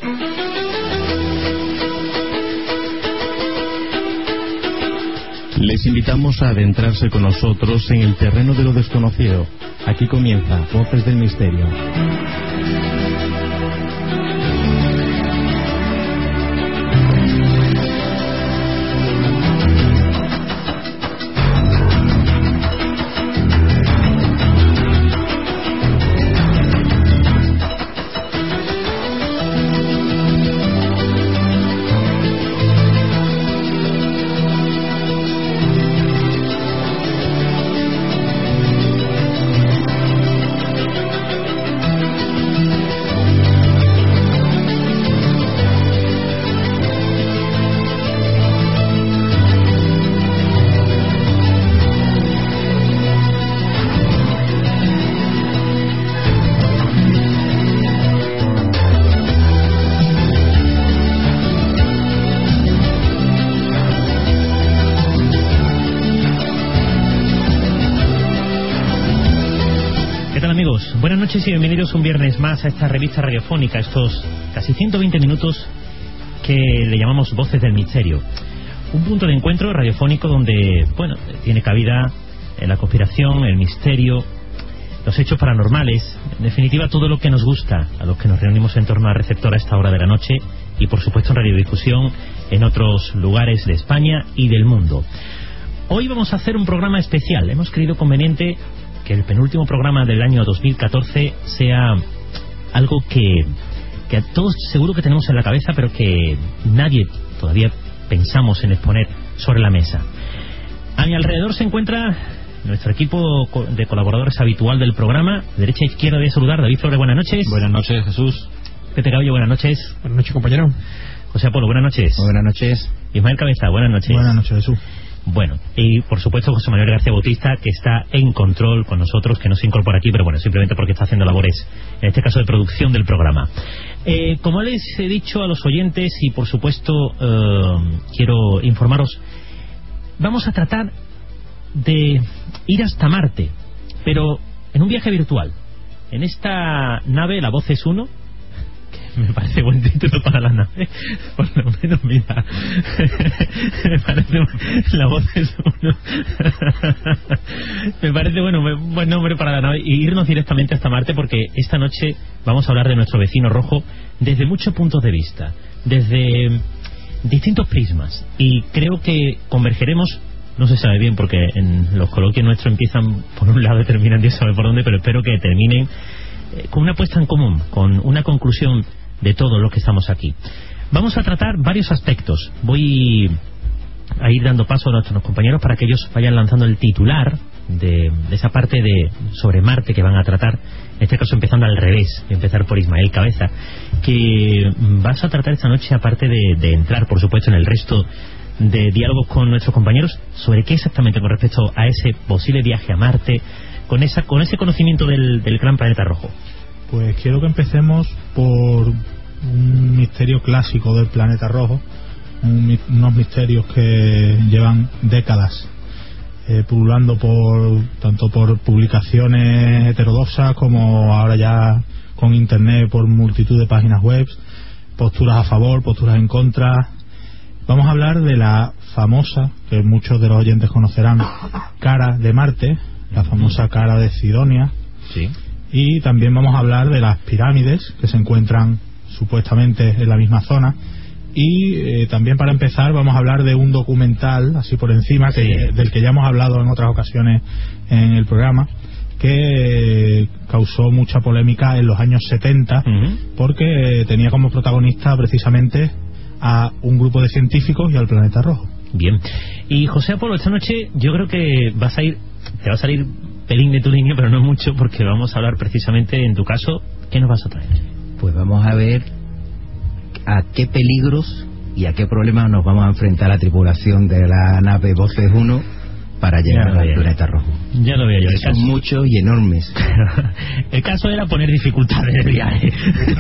Les invitamos a adentrarse con nosotros en el terreno de lo desconocido. Aquí comienza Voces del Misterio. Buenas noches y bienvenidos un viernes más a esta revista radiofónica, estos casi 120 minutos que le llamamos Voces del Misterio. Un punto de encuentro radiofónico donde, bueno, tiene cabida la conspiración, el misterio, los hechos paranormales, en definitiva todo lo que nos gusta a los que nos reunimos en torno a la receptora a esta hora de la noche y por supuesto en radiodifusión en otros lugares de España y del mundo. Hoy vamos a hacer un programa especial. Hemos creído conveniente que el penúltimo programa del año 2014 sea algo que a todos seguro que tenemos en la cabeza, pero que nadie todavía pensamos en exponer sobre la mesa. A mi alrededor se encuentra nuestro equipo de colaboradores habitual del programa. De derecha a izquierda voy a saludar. David Flores, buenas noches. Buenas noches, Jesús. Pepe Cabello, buenas noches. Buenas noches, compañero. José Apolo, buenas noches. Buenas noches. Ismael Cabeza, buenas noches. Buenas noches, Jesús. Bueno, y por supuesto José Manuel García Bautista, que está en control con nosotros, que no se incorpora aquí, pero bueno, simplemente porque está haciendo labores, en este caso de producción del programa. Como les he dicho a los oyentes, y por supuesto quiero informaros, vamos a tratar de ir hasta Marte, pero en un viaje virtual. En esta nave, la Voces 1, me parece buen título para la nave, por lo menos, mira, me parece la Voces 1 me parece buen nombre para la nave, y irnos directamente hasta Marte, porque esta noche vamos a hablar de nuestro vecino rojo desde muchos puntos de vista, desde distintos prismas, y creo que convergeremos. No se sabe bien porque en los coloquios nuestros empiezan por un lado y terminan Dios sabe por dónde, pero espero que terminen con una puesta en común, con una conclusión de todo lo que estamos aquí. Vamos a tratar varios aspectos. Voy a ir dando paso a nuestros compañeros para que ellos vayan lanzando el titular de esa parte de sobre Marte que van a tratar, en este caso empezando al revés, empezar por Ismael Cabeza, que vas a tratar esta noche, aparte de entrar por supuesto en el resto de diálogos con nuestros compañeros, sobre qué exactamente con respecto a ese posible viaje a Marte, con ese conocimiento del gran planeta rojo. Pues quiero que empecemos por un misterio clásico del planeta rojo, unos misterios que llevan décadas pululando tanto por publicaciones heterodoxas como ahora ya con internet, por multitud de páginas web, posturas a favor, posturas en contra. Vamos a hablar de la famosa, que muchos de los oyentes conocerán, cara de Marte, la famosa cara de Sidonia. Sí. Y también vamos a hablar de las pirámides que se encuentran supuestamente en la misma zona. Y también, para empezar, vamos a hablar de un documental, así por encima, del que ya hemos hablado en otras ocasiones en el programa, que causó mucha polémica en los años 70, porque tenía como protagonista precisamente a un grupo de científicos y al planeta rojo. Bien. Y José Apolo, esta noche yo creo que te va a salir pelín de tu línea, pero no mucho, porque vamos a hablar precisamente, en tu caso, ¿qué nos vas a traer? Pues vamos a ver a qué peligros y a qué problemas nos vamos a enfrentar la tripulación de la nave Voces 1 para llegar al planeta rojo. Ya lo veo yo. Son muchos y enormes. El caso era poner dificultades en el viaje.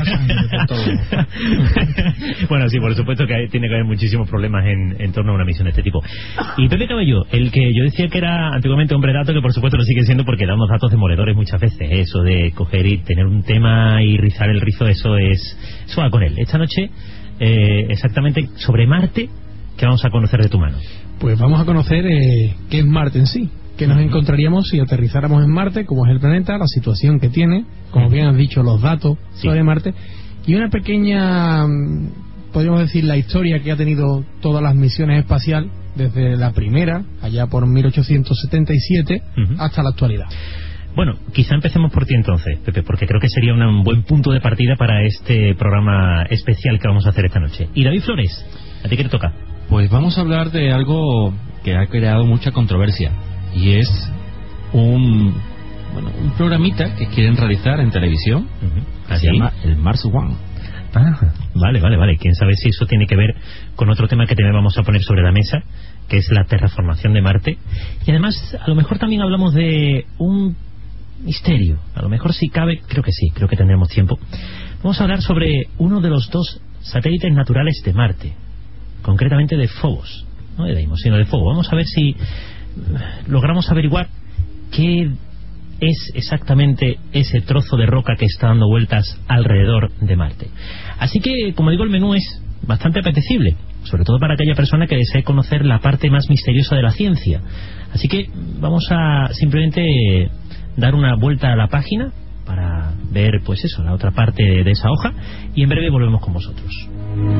Bueno, sí, por supuesto que tiene que haber muchísimos problemas en torno a una misión de este tipo. Y Pepe Cabello, el que yo decía que era antiguamente hombre dato, que por supuesto lo sigue siendo porque da unos datos demoledores muchas veces. Eso de coger y tener un tema y rizar el rizo, eso va con él. Esta noche, exactamente sobre Marte, ¿qué vamos a conocer de tu mano? Pues vamos a conocer qué es Marte en sí. ¿Qué nos encontraríamos si aterrizáramos en Marte? ¿Cómo es el planeta? La situación que tiene, como bien has dicho, los datos sobre Marte. Y una pequeña, podríamos decir, la historia que ha tenido todas las misiones espaciales, desde la primera, allá por 1877, hasta la actualidad. Bueno, quizá empecemos por ti entonces, Pepe, porque creo que sería un buen punto de partida para este programa especial que vamos a hacer esta noche. Y David Flores, ¿a ti qué te toca? Pues vamos a hablar de algo que ha creado mucha controversia, y es un programita que quieren realizar en televisión. ¿Ah, se sí? llama el Mars One. Vale. Quién sabe si eso tiene que ver con otro tema que también vamos a poner sobre la mesa, que es la terraformación de Marte. Y además, a lo mejor también hablamos de un misterio. A lo mejor si cabe, creo que tendremos tiempo. Vamos a hablar sobre uno de los 2 satélites naturales de Marte, concretamente de Phobos, no de Deimos, sino de Phobos. Vamos a ver si logramos averiguar qué es exactamente ese trozo de roca que está dando vueltas alrededor de Marte. Así que, como digo, el menú es bastante apetecible, sobre todo para aquella persona que desee conocer la parte más misteriosa de la ciencia. Así que vamos a simplemente dar una vuelta a la página para ver, pues eso, la otra parte de esa hoja, y en breve volvemos con vosotros.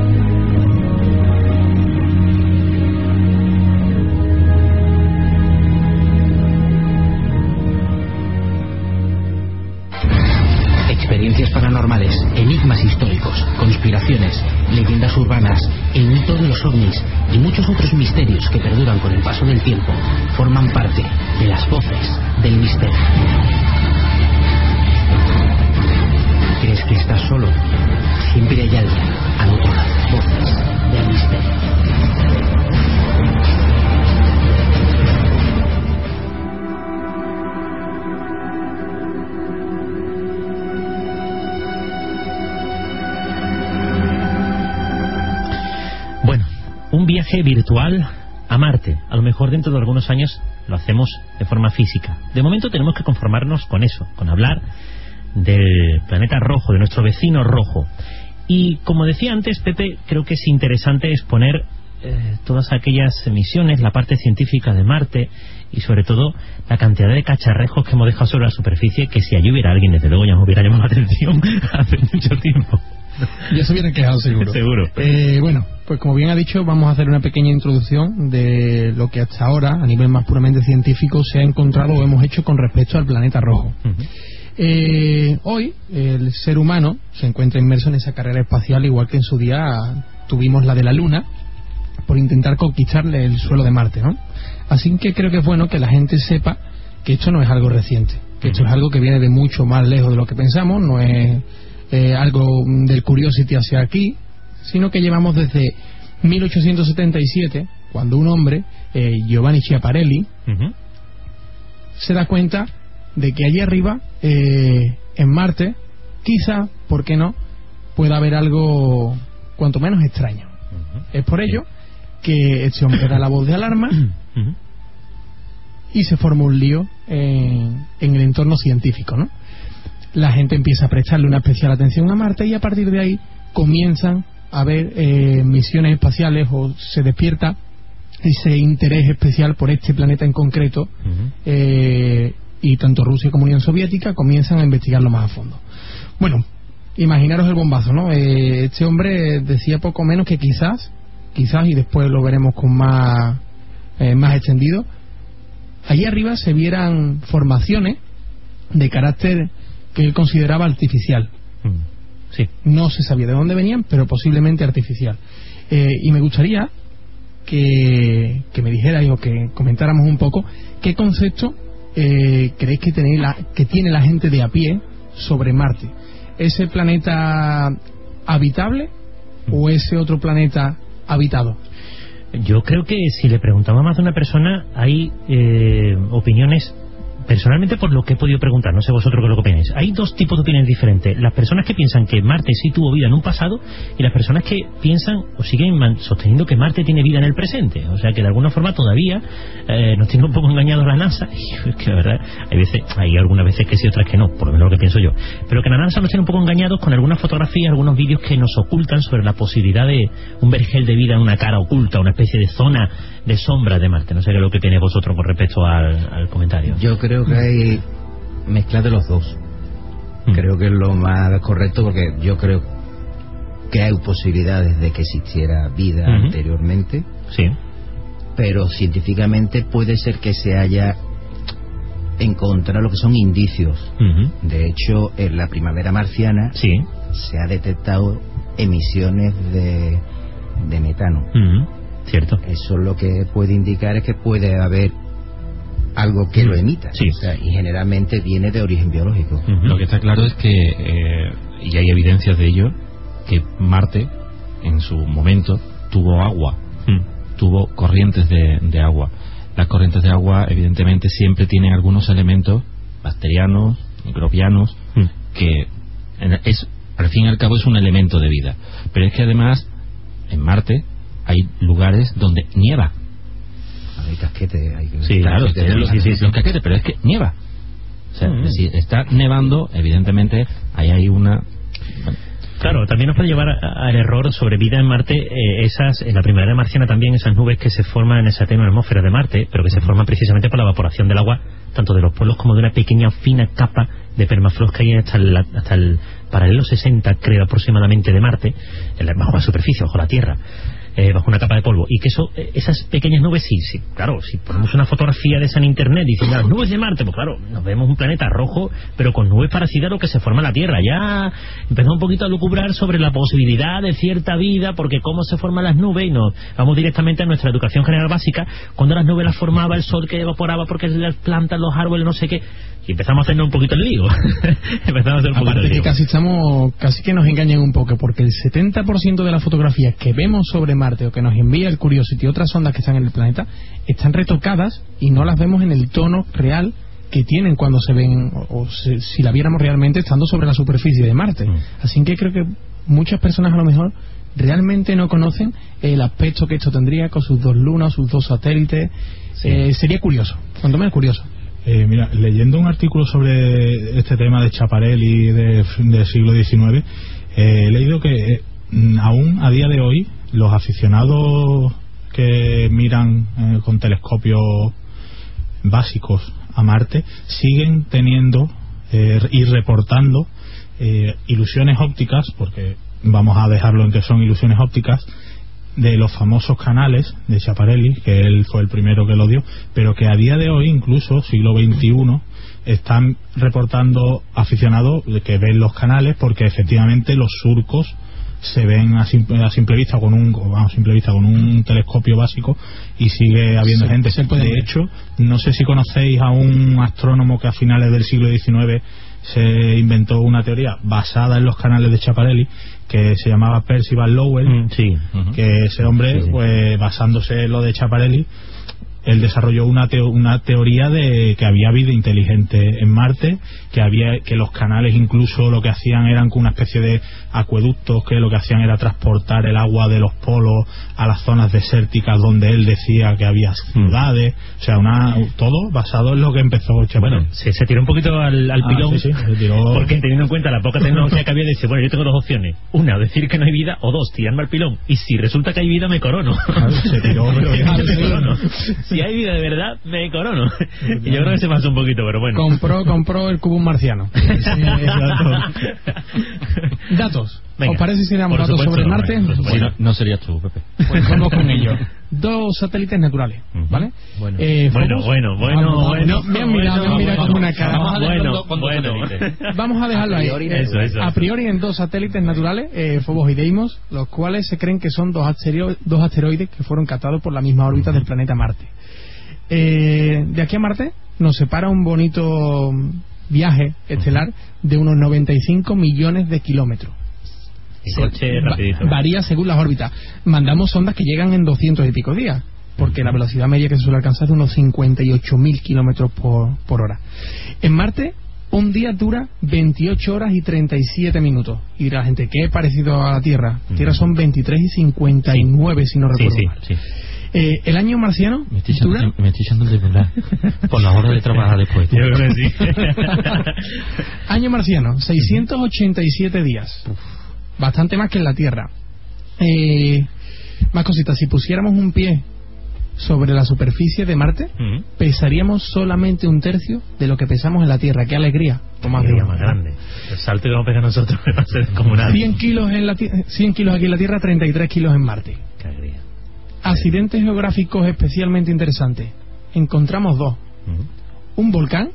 Experiencias paranormales, enigmas históricos, conspiraciones, leyendas urbanas, el mito de los ovnis y muchos otros misterios que perduran con el paso del tiempo forman parte de las voces del misterio. ¿Crees que estás solo? Siempre hay alguien al otro lado. Voces del misterio. Un viaje virtual a Marte. A lo mejor dentro de algunos años lo hacemos de forma física. De momento tenemos que conformarnos con eso, con hablar del planeta rojo, de nuestro vecino rojo. Y como decía antes, Pepe, creo que es interesante exponer todas aquellas misiones, la parte científica de Marte y sobre todo la cantidad de cacharrejos que hemos dejado sobre la superficie, que si allí hubiera alguien, desde luego ya nos hubiera llamado la atención hace mucho tiempo. Ya se hubieran quejado, seguro. Seguro. Bueno, pues como bien ha dicho, vamos a hacer una pequeña introducción de lo que hasta ahora, a nivel más puramente científico, se ha encontrado o hemos hecho con respecto al planeta rojo. Hoy, el ser humano se encuentra inmerso en esa carrera espacial, igual que en su día tuvimos la de la Luna, por intentar conquistarle el suelo de Marte, ¿no? Así que creo que es bueno que la gente sepa que esto no es algo reciente, que esto es algo que viene de mucho más lejos de lo que pensamos, no es algo del Curiosity hacia aquí, sino que llevamos desde 1877, cuando un hombre, Giovanni Schiaparelli, se da cuenta de que allí arriba, en Marte, quizá, ¿por qué no?, pueda haber algo cuanto menos extraño. Es por ello que este hombre da la voz de alarma y se forma un lío en el entorno científico, ¿no? La gente empieza a prestarle una especial atención a Marte y a partir de ahí comienzan a haber misiones espaciales, o se despierta ese interés especial por este planeta en concreto, y tanto Rusia como Unión Soviética comienzan a investigarlo más a fondo. Bueno, imaginaros el bombazo, ¿no? Este hombre decía poco menos que quizás, y después lo veremos con más extendido, allí arriba se vieran formaciones de carácter que él consideraba artificial. Sí. No se sabía de dónde venían, pero posiblemente artificial. Y me gustaría que me dijerais o que comentáramos un poco qué concepto creéis que tiene la gente de a pie sobre Marte. ¿Ese planeta habitable o ese otro planeta habitado? Yo creo que si le preguntamos a más de una persona, hay opiniones. Personalmente, por lo que he podido preguntar, no sé vosotros qué es lo que opináis, hay dos tipos de opiniones diferentes. Las personas que piensan que Marte sí tuvo vida en un pasado, y las personas que piensan o siguen sosteniendo que Marte tiene vida en el presente. O sea que de alguna forma todavía nos tiene un poco engañados la NASA. Y es que la verdad, hay algunas veces que sí, otras que no, por lo menos lo que pienso yo. Pero que la NASA nos tiene un poco engañados con algunas fotografías, algunos vídeos que nos ocultan sobre la posibilidad de un vergel de vida en una cara oculta, una especie de zona de sombra de Marte. No sé qué es lo que tenéis vosotros con respecto al comentario. Yo creo que hay mezcla de los dos. Creo que es lo más correcto, porque yo creo que hay posibilidades de que existiera vida anteriormente. Sí. Pero científicamente puede ser que se haya encontrado lo que son indicios. De hecho, en la primavera marciana se ha detectado emisiones de metano. Cierto. Eso lo que puede indicar es que puede haber algo que lo emita. Sí. O sea, y generalmente viene de origen biológico. Lo que está claro es que, y hay evidencias de ello, que Marte en su momento tuvo agua, tuvo corrientes de agua. Las corrientes de agua evidentemente siempre tienen algunos elementos bacterianos, microbianos, que al fin y al cabo es un elemento de vida. Pero es que además en Marte hay lugares donde nieva. Hay casquetes, sí, claro, los casquetes, pero es que nieva. O sea, si está nevando, evidentemente ahí hay una... Bueno, claro, también nos puede llevar al error sobre vida en Marte, en la primavera marciana también, esas nubes que se forman en esa tenue atmósfera de Marte, pero que se forman precisamente por la evaporación del agua, tanto de los polos como de una pequeña fina capa de permafrost que hay hasta el paralelo 60, creo, aproximadamente de Marte, bajo la superficie, bajo la Tierra. Bajo una capa de polvo, y que esas pequeñas nubes, sí, claro, si ponemos una fotografía de esa en internet diciendo las nubes de Marte, pues claro, nos vemos un planeta rojo, pero con nubes parecidas a lo que se forma en la Tierra. Ya empezamos un poquito a lucubrar sobre la posibilidad de cierta vida, porque cómo se forman las nubes, y nos vamos directamente a nuestra educación general básica, cuando las nubes las formaba el sol que evaporaba porque las plantas, los árboles, no sé qué, y empezamos a hacernos un poquito el lío. Aparte que casi que nos engañan un poco, porque el 70% de las fotografías que vemos sobre Marte o que nos envía el Curiosity y otras ondas que están en el planeta están retocadas y no las vemos en el tono real que tienen cuando se ven, si la viéramos realmente estando sobre la superficie de Marte. Así que creo que muchas personas a lo mejor realmente no conocen el aspecto que esto tendría con sus 2 lunas, sus 2 satélites. Sería curioso, cuanto menos curioso. Mira, leyendo un artículo sobre este tema de Schiaparelli del siglo XIX, he leído que aún a día de hoy los aficionados que miran con telescopios básicos a Marte siguen teniendo y reportando ilusiones ópticas, porque vamos a dejarlo en que son ilusiones ópticas, de los famosos canales de Schiaparelli, que él fue el primero que lo dio, pero que a día de hoy, incluso siglo XXI, están reportando aficionados que ven los canales, porque efectivamente los surcos se ven a simple vista con un telescopio básico, y sigue habiendo gente. De hecho, no sé si conocéis a un astrónomo que a finales del siglo XIX se inventó una teoría basada en los canales de Schiaparelli, que se llamaba Percival Lowell, que ese hombre, pues basándose en lo de Schiaparelli, él desarrolló una teoría de que había vida inteligente en Marte, que los canales incluso lo que hacían eran una especie de acueductos, que lo que hacían era transportar el agua de los polos a las zonas desérticas donde él decía que había ciudades. O sea, todo basado en lo que empezó Schiaparelli. Bueno, se tiró un poquito al pilón, se tiró... porque teniendo en cuenta la poca tecnología que había, dice, bueno, yo tengo 2 opciones: una, decir que no hay vida, o 2, tirarme al pilón, y si resulta que hay vida, me corono. Se tiró, pero si hay vida de verdad, me corono. Y yo creo que se pasó un poquito, pero bueno. Compró el cubo marciano. Datos. Venga, ¿Os parece si damos datos sobre Marte? No serías tú, Pepe. Pues vamos con ello. 2 satélites naturales, ¿vale? Bueno. Me han mirado con una cara. Vamos a dejarlo ahí. Eso. A priori en 2 satélites naturales, Phobos y Deimos, los cuales se creen que son 2 asteroides que fueron captados por la misma órbita del planeta Marte. De aquí a Marte nos separa un bonito viaje estelar de unos 95 millones de kilómetros. Varía según las órbitas. Mandamos sondas que llegan en 200 y pico días, porque la velocidad media que se suele alcanzar es de unos 58.000 kilómetros por hora. En Marte, un día dura 28 horas y 37 minutos. Y dirá la gente, ¿qué es parecido a la Tierra? La Tierra son 23 y 59, si no recuerdo mal. Sí. El año marciano me estoy echando el de verdad por las horas de trabajar después. Yo creo que sí. Año marciano, 687 días. Bastante más que en la Tierra. Más cositas, si pusiéramos un pie sobre la superficie de Marte, pesaríamos solamente un tercio de lo que pesamos en la Tierra. ¡Qué alegría! Más grande. El salto que vamos a pegar nosotros va a ser descomunal. 100 kilos aquí en la Tierra, 33 kilos en Marte. ¡Qué alegría! Accidentes geográficos especialmente interesantes. Encontramos dos. Un volcán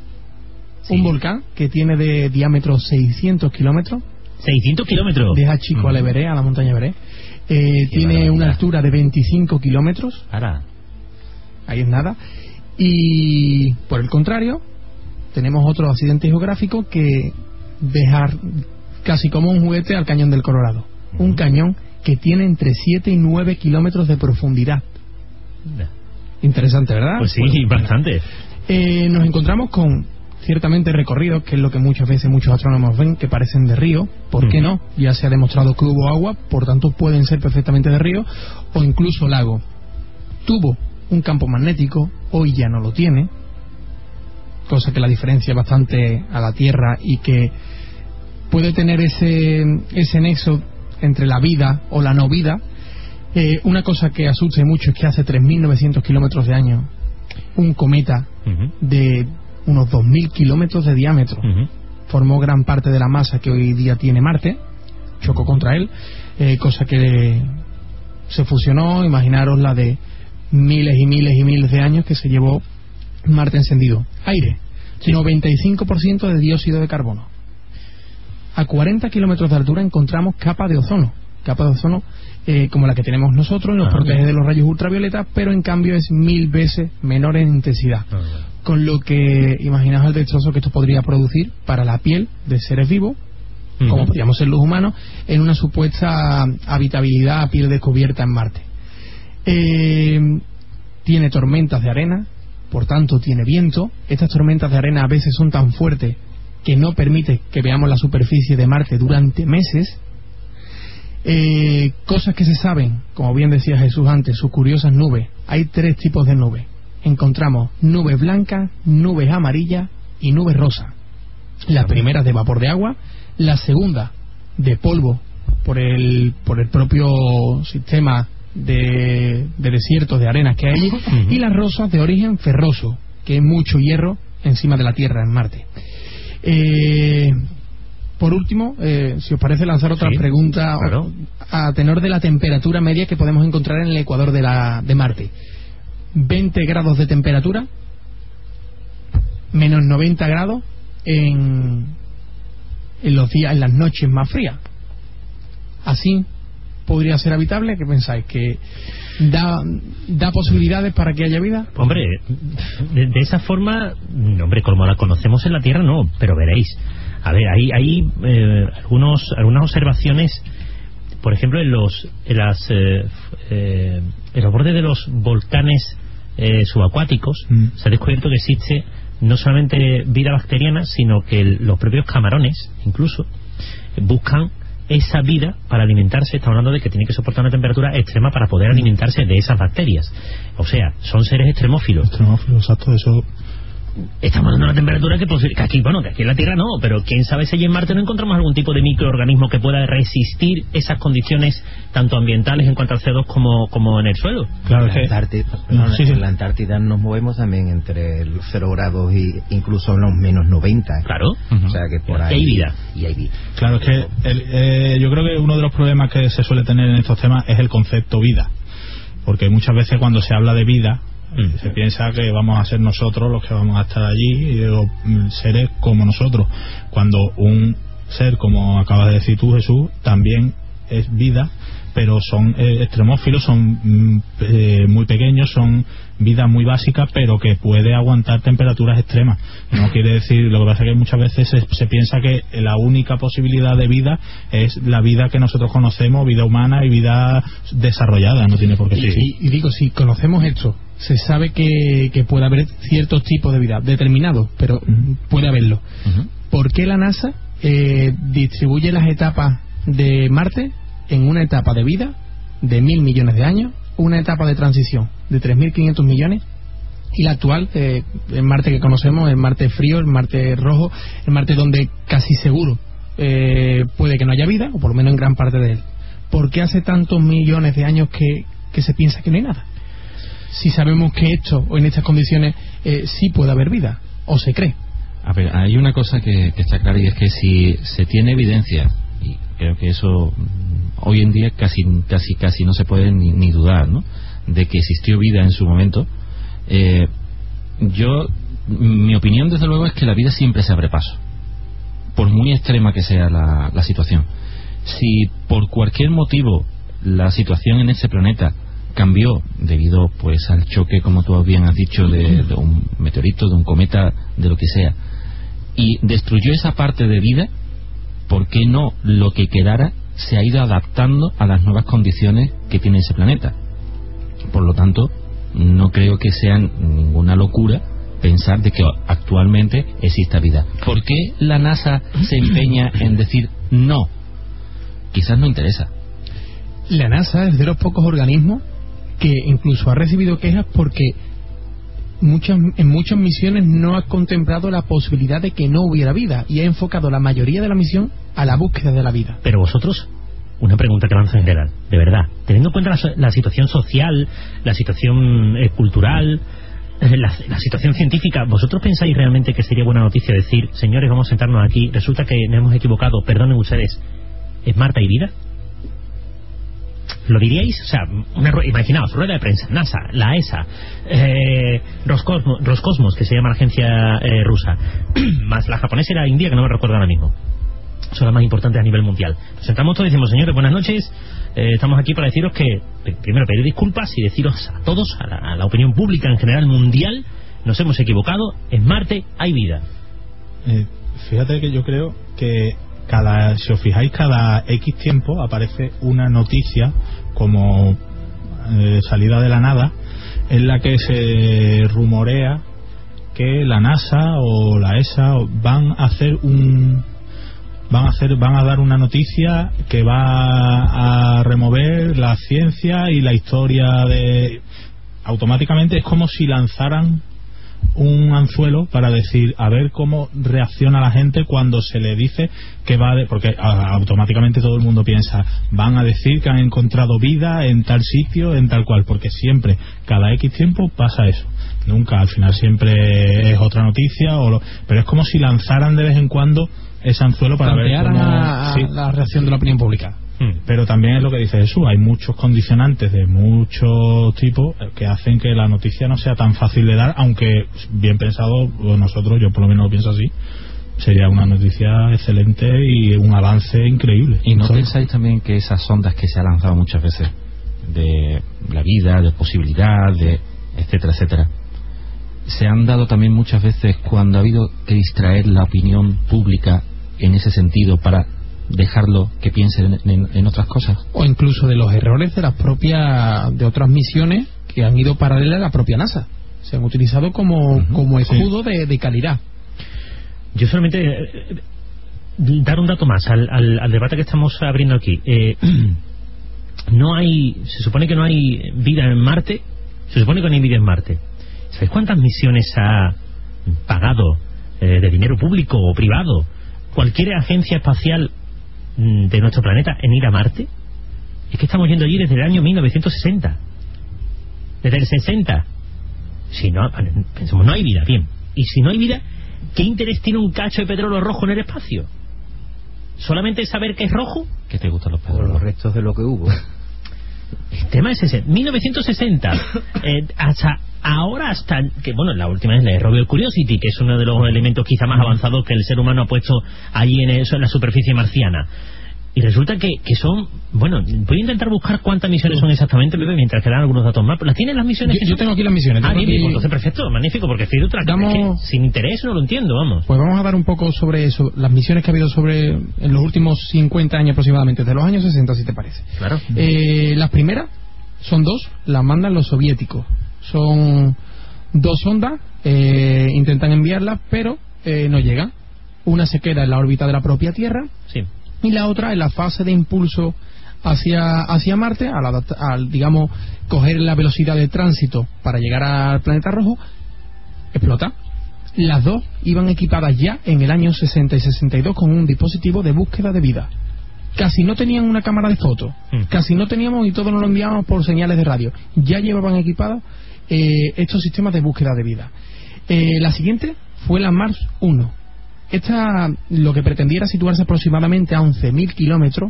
que tiene de diámetro 600 kilómetros. 600 kilómetros. Deja chico al Everest, a la montaña Everest. Tiene una altura de 25 kilómetros. Ahí es nada. Y por el contrario, tenemos otro accidente geográfico que deja casi como un juguete al cañón del Colorado. Un cañón que tiene entre 7 y 9 kilómetros de profundidad. Interesante, ¿verdad? Pues sí, bastante. Nos encontramos con ciertamente recorridos, que es lo que muchas veces muchos astrónomos ven, que parecen de río. ¿Por qué no? Ya se ha demostrado que hubo agua, por tanto pueden ser perfectamente de río o incluso lago. Tuvo un campo magnético, hoy ya no lo tiene, cosa que la diferencia bastante a la Tierra y que puede tener ese nexo entre la vida o la no vida. Una cosa que asusta mucho es que hace 3.900 kilómetros de año un cometa de unos 2.000 kilómetros de diámetro formó gran parte de la masa que hoy día tiene Marte, chocó contra él, cosa que se fusionó. Imaginaros la de miles y miles y miles de años que se llevó Marte encendido. Aire, 95% de dióxido de carbono. A 40 kilómetros de altura encontramos capa de ozono como la que tenemos nosotros, y nos protege de los rayos ultravioletas, pero en cambio es 1000 veces menor en intensidad, con lo que imaginaos el destrozo que esto podría producir para la piel de seres vivos, como podríamos ser los humanos, en una supuesta habitabilidad a piel descubierta en Marte. Tiene tormentas de arena, por tanto tiene viento. Estas tormentas de arena a veces son tan fuertes que no permite que veamos la superficie de Marte durante meses. Cosas que se saben, como bien decía Jesús antes, sus curiosas nubes. Hay 3 tipos de nubes. Encontramos nubes blancas, nubes amarillas y nubes rosas. La primera de vapor de agua, la segunda de polvo por el propio sistema de desiertos, de arenas que hay allí, y las rosas de origen ferroso, que es mucho hierro encima de la Tierra en Marte. Por último, si os parece, lanzar otra pregunta a tenor de la temperatura media que podemos encontrar en el ecuador de Marte. 20 grados de temperatura, menos 90 grados en los días, en las noches más frías. Así podría ser habitable. ¿Qué pensáis? ¿Que da posibilidades para que haya vida? Hombre, de esa forma, hombre, como la conocemos en la Tierra, no, pero veréis. A ver, hay algunas observaciones, por ejemplo, en los bordes de los volcanes subacuáticos, se ha descubierto que existe no solamente vida bacteriana, sino que los propios camarones, incluso, buscan esa vida para alimentarse. Estamos hablando de que tienen que soportar una temperatura extrema para poder alimentarse de esas bacterias. O sea, son seres extremófilos. Exacto, eso. Estamos hablando de una temperatura que aquí en la Tierra no, pero quién sabe si allí en Marte no encontramos algún tipo de microorganismo que pueda resistir esas condiciones tanto ambientales en cuanto al CO2 como en el suelo. Claro, en la Antártida nos movemos también entre los 0 grados y incluso los menos 90. Claro. O sea que por ahí hay vida. Y hay vida. Claro, es que yo creo que uno de los problemas que se suele tener en estos temas es el concepto vida, porque muchas veces cuando se habla de vida se piensa que vamos a ser nosotros los que vamos a estar allí, seres como nosotros, cuando un ser, como acabas de decir tú, Jesús, también es vida, pero son extremófilos, son muy pequeños, son vida muy básica, pero que puede aguantar temperaturas extremas. No quiere decir, lo que pasa es que muchas veces se piensa que la única posibilidad de vida es la vida que nosotros conocemos, vida humana y vida desarrollada, no tiene por qué ser. Y digo, si conocemos esto, se sabe que puede haber ciertos tipos de vida determinados, pero puede haberlo. ¿Por qué la NASA distribuye las etapas de Marte en una etapa de vida de 1.000 millones de años, una etapa de transición de 3.500 millones y la actual, el Marte que conocemos, el Marte frío, el Marte rojo, el Marte donde casi seguro puede que no haya vida, o por lo menos en gran parte de él? ¿Por qué hace tantos millones de años que se piensa que no hay nada? Si sabemos que esto, o en estas condiciones, sí puede haber vida, o se cree. A ver, hay una cosa que está clara, y es que si se tiene evidencia, y creo que eso hoy en día casi no se puede ni dudar, ¿no?, de que existió vida en su momento. Mi opinión desde luego es que la vida siempre se abre paso, por muy extrema que sea la situación. Si por cualquier motivo la situación en ese planeta cambió debido pues al choque, como tú bien has dicho, de un meteorito, de un cometa, de lo que sea, y destruyó esa parte de vida, ¿por qué no lo que quedara se ha ido adaptando a las nuevas condiciones que tiene ese planeta? Por lo tanto, no creo que sea ninguna locura pensar de que actualmente exista vida. ¿Por qué la NASA se empeña en decir no? Quizás no interesa. La NASA es de los pocos organismos que incluso ha recibido quejas porque en muchas misiones no ha contemplado la posibilidad de que no hubiera vida y ha enfocado la mayoría de la misión a la búsqueda de la vida. Pero vosotros, una pregunta que lanzo en general, de verdad, teniendo en cuenta la situación social, la situación cultural, la situación científica, ¿vosotros pensáis realmente que sería buena noticia decir, señores, vamos a sentarnos aquí, resulta que nos hemos equivocado, perdonen ustedes, ¿es Marte y vida? ¿Lo diríais? O sea, imaginaos, rueda de prensa, NASA, la ESA, Roscosmos, que se llama la agencia rusa, más la japonesa y la india, que no me recuerdo ahora mismo. Son las más importantes a nivel mundial. Nos sentamos todos y decimos, señores, buenas noches, estamos aquí para deciros que, primero, pedir disculpas y deciros a todos, a la opinión pública en general mundial, nos hemos equivocado, en Marte hay vida. Fíjate que yo creo que si os fijáis, cada X tiempo aparece una noticia como salida de la nada en la que se rumorea que la NASA o la ESA van a dar una noticia que va a remover la ciencia y la historia de... Automáticamente es como si lanzaran un anzuelo para decir a ver cómo reacciona la gente cuando se le dice que porque automáticamente todo el mundo piensa, van a decir que han encontrado vida en tal sitio, en tal cual, porque siempre, cada X tiempo pasa eso. Nunca, al final siempre es otra noticia, pero es como si lanzaran de vez en cuando ese anzuelo para ver cómo la reacción de la opinión pública. Pero también es lo que dice Jesús, hay muchos condicionantes de muchos tipos que hacen que la noticia no sea tan fácil de dar, aunque bien pensado, nosotros, yo por lo menos lo pienso así, sería una noticia excelente y un avance increíble. ¿Y no pensáis también que esas sondas que se han lanzado muchas veces de la vida, de posibilidad, de etcétera, etcétera, se han dado también muchas veces cuando ha habido que distraer la opinión pública en ese sentido para dejarlo que piensen en otras cosas? O incluso de los errores de otras misiones que han ido paralelas a la propia NASA, se han utilizado como escudo de calidad. Yo solamente dar un dato más al debate que estamos abriendo aquí. Se supone que no hay vida en Marte. Se supone que no hay vida en Marte. ¿Sabéis cuántas misiones ha pagado de dinero público o privado cualquier agencia espacial de nuestro planeta en ir a Marte? Es que estamos yendo allí desde el año 1960. Desde el 60. Si no, pensamos, no hay vida, bien. Y si no hay vida, ¿qué interés tiene un cacho de petróleo rojo en el espacio? ¿Solamente saber que es rojo? ¿Qué te gustan los petróleos? Por los restos de lo que hubo. El tema es ese. 1960 hasta ahora, hasta que, bueno, la última es la de Rover Curiosity, que es uno de los elementos quizá más avanzados que el ser humano ha puesto allí en la superficie marciana. Y resulta que son... Bueno, voy a intentar buscar cuántas misiones son exactamente, Pepe, mientras que dan algunos datos más. ¿Las tienes las misiones? Yo tengo aquí las misiones. Bien, entonces perfecto, magnífico, porque estoy otra que sin interés no lo entiendo, vamos. Pues vamos a dar un poco sobre eso, las misiones que ha habido en los últimos 50 años aproximadamente, de los años 60, si te parece. Claro. Las primeras son 2, las mandan los soviéticos. Son 2 sondas, intentan enviarlas, pero no llegan. Una se queda en la órbita de la propia Tierra. Sí. Y la otra en la fase de impulso hacia Marte, al digamos coger la velocidad de tránsito para llegar al planeta rojo, explota. Las dos iban equipadas ya en el año 60 y 62 con un dispositivo de búsqueda de vida. Casi no tenían una cámara de fotos, casi no teníamos, y todo nos lo enviábamos por señales de radio. Ya llevaban equipados estos sistemas de búsqueda de vida. La siguiente fue la Mars 1. Esta lo que pretendía era situarse aproximadamente a 11.000 kilómetros,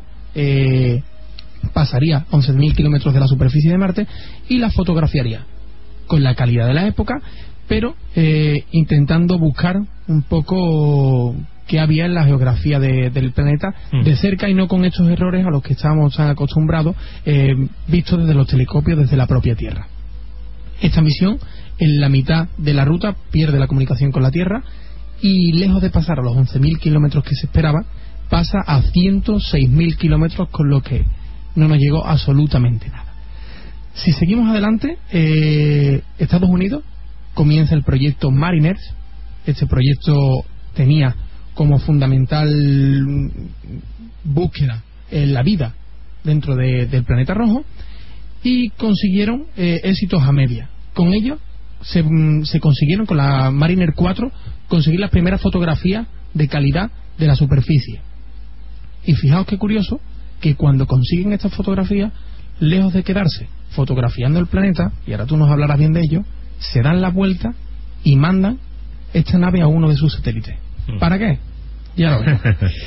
pasaría 11.000 kilómetros de la superficie de Marte y la fotografiaría con la calidad de la época, pero intentando buscar un poco qué había en la geografía del planeta de cerca y no con estos errores a los que estábamos tan acostumbrados, vistos desde los telescopios desde la propia Tierra. Esta misión, en la mitad de la ruta, pierde la comunicación con la Tierra y, lejos de pasar a los 11.000 kilómetros que se esperaba, pasa a 106.000 kilómetros, con lo que no nos llegó absolutamente nada. Si seguimos adelante, Estados Unidos comienza el proyecto Mariner. Este proyecto tenía como fundamental búsqueda en la vida dentro del planeta rojo, y consiguieron éxitos a media. Con ello se consiguieron, con la Mariner 4, conseguir las primeras fotografías de calidad de la superficie. Y fijaos qué curioso que cuando consiguen estas fotografías, lejos de quedarse fotografiando el planeta, y ahora tú nos hablarás bien de ello, se dan la vuelta y mandan esta nave a uno de sus satélites. ¿Para qué? Ya lo vemos.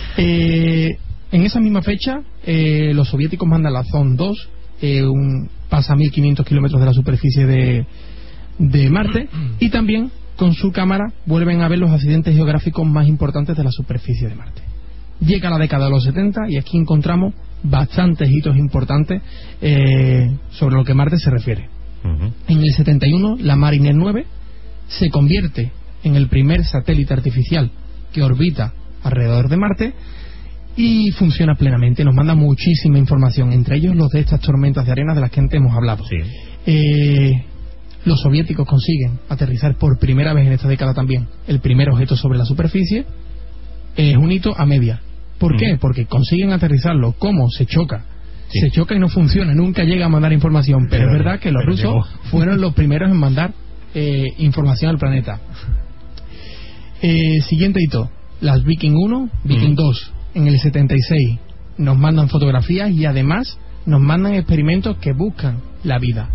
En esa misma fecha, los soviéticos mandan la Zond 2, pasa a 1.500 kilómetros de la superficie de Marte, y también con su cámara vuelven a ver los accidentes geográficos más importantes de la superficie de Marte. Llega la década de los 70 y aquí encontramos bastantes hitos importantes sobre lo que Marte se refiere. En el 71, la Mariner 9 se convierte en el primer satélite artificial que orbita alrededor de Marte y funciona plenamente. Nos manda muchísima información, entre ellos los de estas tormentas de arena de las que antes hemos hablado. Sí. Los soviéticos consiguen aterrizar por primera vez en esta década también el primer objeto sobre la superficie. Es un hito a media. ¿Por qué? Porque consiguen aterrizarlo. ¿Cómo? Se choca. Sí. Se choca y no funciona, nunca llega a mandar información. Pero es verdad que los rusos fueron los primeros en mandar información al planeta. Siguiente hito, las Viking 1, Viking 2 en el 76 nos mandan fotografías y además nos mandan experimentos que buscan la vida.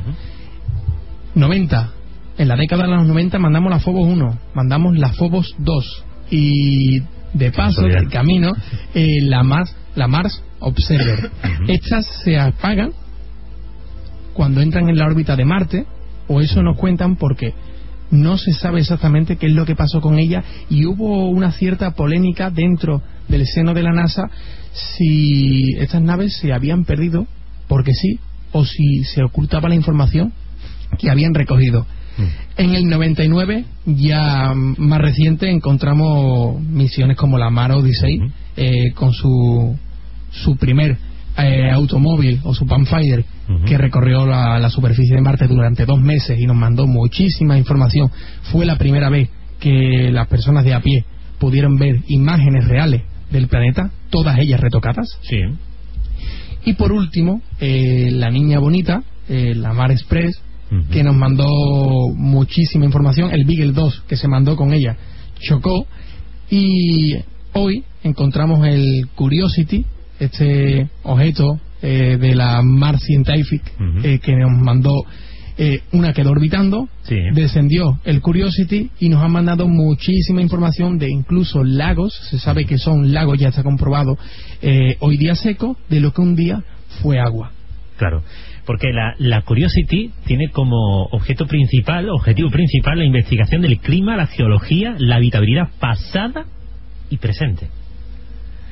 90, en la década de los 90 mandamos la Phobos 1, mandamos la Phobos 2 y de paso, del camino, la Mars Observer. Estas se apagan cuando entran en la órbita de Marte, o eso nos cuentan, porque no se sabe exactamente qué es lo que pasó con ella, y hubo una cierta polémica dentro del seno de la NASA si estas naves se habían perdido porque sí, o si se ocultaba la información que habían recogido. En el 99, ya más reciente, encontramos misiones como la Mars Odyssey, con su primer automóvil, o su Pathfinder, que recorrió la superficie de Marte durante 2 meses y nos mandó muchísima información. Fue la primera vez que las personas de a pie pudieron ver imágenes reales del planeta, todas ellas retocadas. Sí. Y por último, la niña bonita, la Mars Express, que nos mandó muchísima información. El Beagle 2 que se mandó con ella chocó, y hoy encontramos el Curiosity, este objeto de la Mars Scientific, que nos mandó, una quedó orbitando, descendió el Curiosity y nos han mandado muchísima información de incluso lagos. Se sabe que son lagos, ya está comprobado, hoy día seco, de lo que un día fue agua. Claro, porque la Curiosity tiene como objetivo principal la investigación del clima, la geología, la habitabilidad pasada y presente.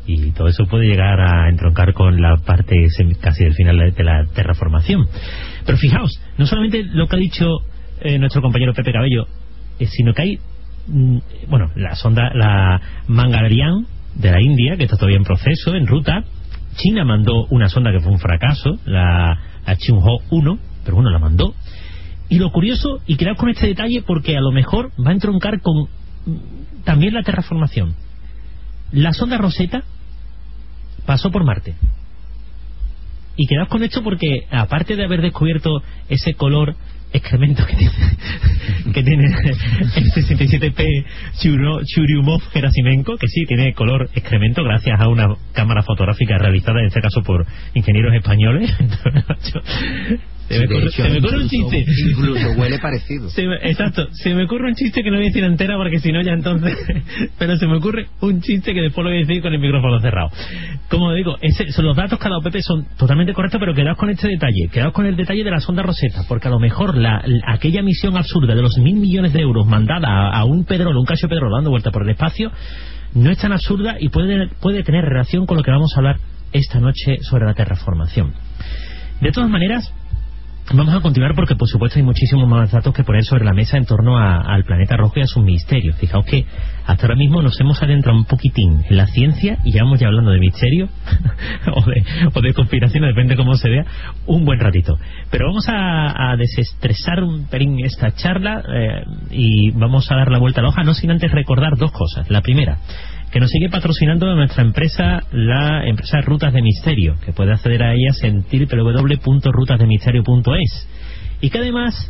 y todo eso puede llegar a entroncar con la parte casi del final de la terraformación. Pero fijaos, no solamente lo que ha dicho nuestro compañero Pepe Cabello, sino que hay la sonda, la Mangalyaan de la India, que está todavía en proceso, en ruta. China mandó una sonda que fue un fracaso, la Chunhou 1, pero bueno, la mandó. Y lo curioso, y quedaos con este detalle porque a lo mejor va a entroncar con también la terraformación. La sonda Rosetta pasó por Marte. Y quedaos con esto porque, aparte de haber descubierto ese color excremento que tiene el 67P Churyumov-Gerasimenko, que sí tiene color excremento gracias a una cámara fotográfica realizada en este caso por ingenieros españoles. Se me ocurre un chiste. Incluso huele parecido. Exacto. Se me ocurre un chiste que no voy a decir entera porque si no ya entonces... Pero se me ocurre un chiste que después lo voy a decir con el micrófono cerrado. Como digo, los datos que ha dado Pepe son totalmente correctos, pero quedaos con este detalle. Quedaos con el detalle de la sonda Rosetta, porque a lo mejor aquella misión absurda de los 1.000 millones de euros mandada a un Casio-Pedrolo dando vuelta por el espacio no es tan absurda y puede tener relación con lo que vamos a hablar esta noche sobre la terraformación. De todas maneras, vamos a continuar porque por supuesto hay muchísimos más datos que poner sobre la mesa en torno al planeta rojo y a sus misterios. Fijaos que hasta ahora mismo nos hemos adentrado un poquitín en la ciencia y llevamos ya hablando de misterio o de conspiración, depende cómo se vea, un buen ratito. Pero vamos a desestresar un pelín esta charla y vamos a dar la vuelta a la hoja, no sin antes recordar dos cosas. La primera, que nos sigue patrocinando nuestra empresa, la empresa Rutas de Misterio, que puede acceder a ellas en www.rutasdemisterio.es, y que además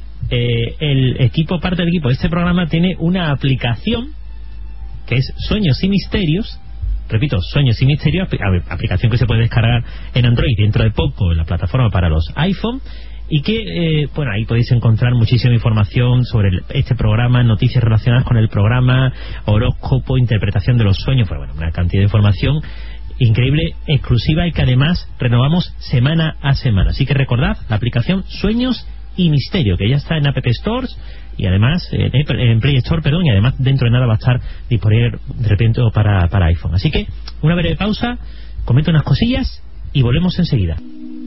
parte del equipo de este programa tiene una aplicación que es Sueños y Misterios. Repito, Sueños y Misterios, aplicación que se puede descargar en Android dentro de poco en la plataforma para los iPhone, y que ahí podéis encontrar muchísima información sobre este programa, noticias relacionadas con el programa, horóscopo, interpretación de los sueños, una cantidad de información increíble, exclusiva, y que además renovamos semana a semana. Así que recordad la aplicación Sueños y Misterio, que ya está en App Stores y además en Play Store, y además dentro de nada va a estar disponible de repente para iPhone. Así que una breve pausa, comento unas cosillas y volvemos enseguida.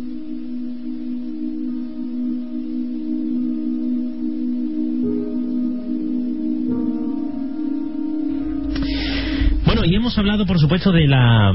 Bueno, y hemos hablado por supuesto de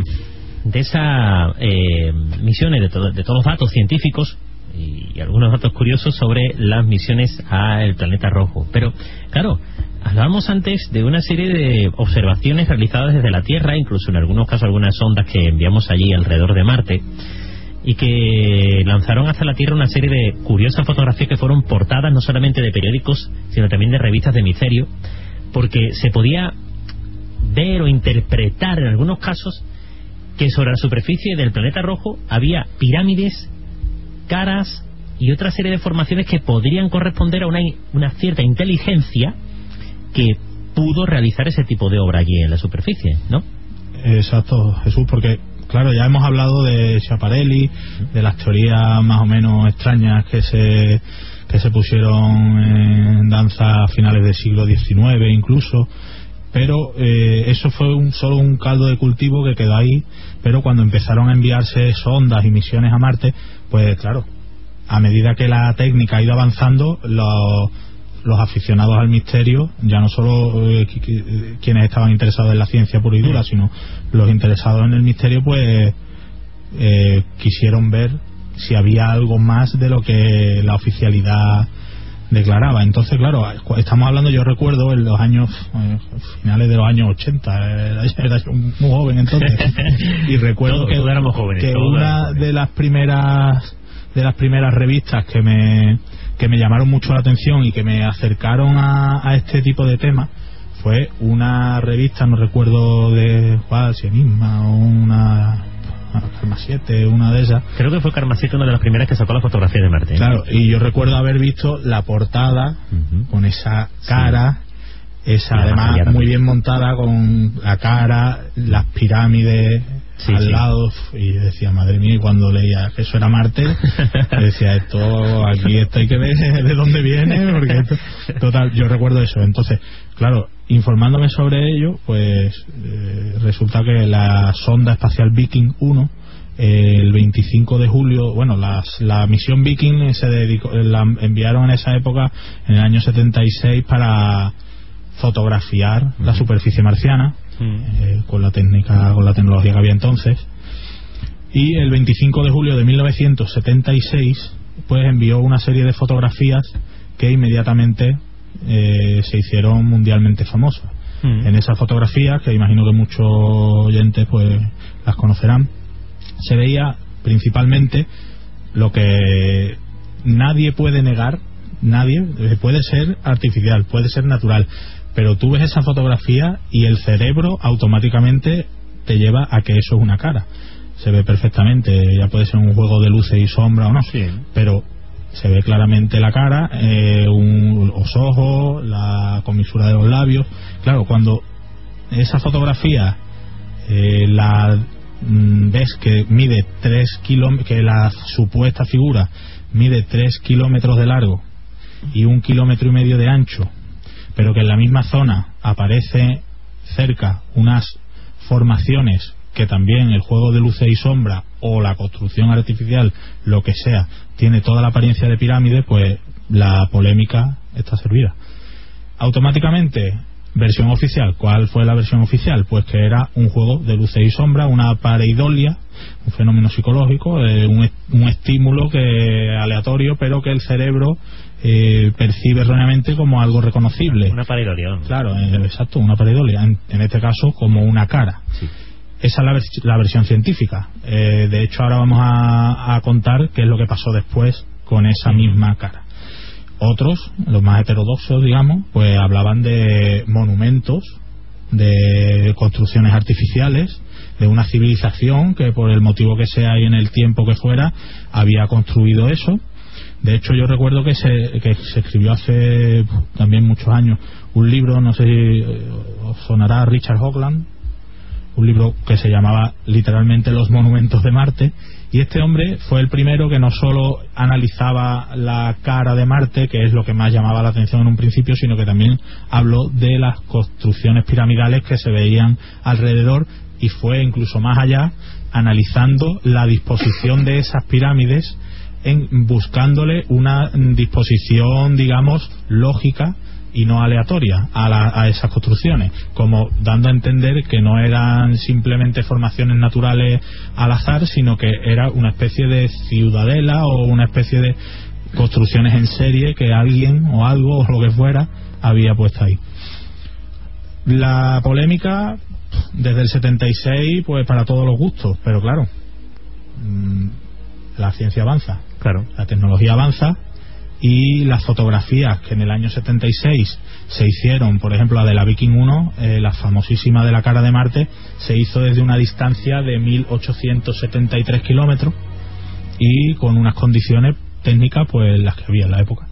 esas misiones, de todos los datos científicos y algunos datos curiosos sobre las misiones al planeta rojo. Pero claro, hablábamos antes de una serie de observaciones realizadas desde la Tierra, incluso en algunos casos algunas sondas que enviamos allí alrededor de Marte, y que lanzaron hasta la Tierra una serie de curiosas fotografías que fueron portadas no solamente de periódicos sino también de revistas de misterio, porque se podía ver o interpretar en algunos casos que sobre la superficie del planeta rojo había pirámides, caras y otra serie de formaciones que podrían corresponder a una cierta inteligencia que pudo realizar ese tipo de obra allí en la superficie, ¿no? Exacto, Jesús, porque claro, ya hemos hablado de Schiaparelli, de las teorías más o menos extrañas que se pusieron en danza a finales del siglo XIX incluso, pero eso fue solo un caldo de cultivo que quedó ahí. Pero cuando empezaron a enviarse sondas y misiones a Marte, pues claro, a medida que la técnica ha ido avanzando, los aficionados al misterio, ya no solo quienes estaban interesados en la ciencia pura y dura, sino los interesados en el misterio, pues quisieron ver si había algo más de lo que la oficialidad declaraba. Entonces, claro, estamos hablando, yo recuerdo en los años finales de los años 80, era muy joven entonces, y recuerdo que éramos jóvenes, que una de las primeras revistas que me llamaron mucho la atención y que me acercaron a este tipo de temas fue una revista, no recuerdo de cuál, si Enigma o una Karma 7, una de esas. Creo que fue Karma 7 una de las primeras que sacó la fotografía de Marte. Claro, y yo recuerdo haber visto la portada con esa cara, esa además muy bien montada, con la cara, las pirámides al lado, y decía, madre mía, y cuando leía que eso era Marte, decía, esto hay que ver de dónde viene, porque total, yo recuerdo eso. Entonces, claro, informándome sobre ello, pues resulta que la sonda espacial Viking 1, el 25 de julio, bueno, la misión Viking la enviaron en esa época, en el año 76, para fotografiar la superficie marciana, con la tecnología que había entonces. Y el 25 de julio de 1976 pues envió una serie de fotografías que inmediatamente se hicieron mundialmente famosas. En esas fotografías, que imagino que muchos oyentes pues las conocerán, se veía principalmente lo que nadie puede negar, puede ser artificial, puede ser natural, pero tú ves esa fotografía y el cerebro automáticamente te lleva a que eso es una cara. Se ve perfectamente, ya puede ser un juego de luces y sombras o no, sí, pero se ve claramente la cara, los ojos, la comisura de los labios. Claro, cuando esa fotografía ves que mide 3 kilómetros, que la supuesta figura mide 3 kilómetros de largo y 1,5 kilómetros de ancho, pero que en la misma zona aparece cerca unas formaciones que también el juego de luces y sombra o la construcción artificial, lo que sea, tiene toda la apariencia de pirámide, pues la polémica está servida. Automáticamente, versión oficial. ¿Cuál fue la versión oficial? Pues que era un juego de luces y sombra, una pareidolia, un fenómeno psicológico, un estímulo aleatorio, pero que el cerebro percibe erróneamente como algo reconocible. Una pareidolia. Claro, exacto, una pareidolia. En este caso, como una cara. Sí. Esa es la versión científica. De hecho, ahora vamos a contar qué es lo que pasó después con esa misma cara. Otros, los más heterodoxos, digamos, pues hablaban de monumentos, de construcciones artificiales, de una civilización que por el motivo que sea y en el tiempo que fuera había construido eso. De hecho, yo recuerdo que se escribió hace también muchos años un libro, no sé si os sonará, Richard Hoagland, un libro que se llamaba literalmente Los monumentos de Marte, y este hombre fue el primero que no solo analizaba la cara de Marte, que es lo que más llamaba la atención en un principio, sino que también habló de las construcciones piramidales que se veían alrededor, y fue incluso más allá, analizando la disposición de esas pirámides, buscándole una disposición, digamos, lógica y no aleatoria a esas construcciones, como dando a entender que no eran simplemente formaciones naturales al azar, sino que era una especie de ciudadela o una especie de construcciones en serie que alguien o algo o lo que fuera había puesto ahí. La polémica desde el 76 pues para todos los gustos, pero claro, la ciencia avanza, claro, la tecnología avanza, y las fotografías que en el año 76 se hicieron, por ejemplo la de la Viking 1, la famosísima de la cara de Marte, se hizo desde una distancia de 1873 kilómetros y con unas condiciones técnicas pues las que había en la época.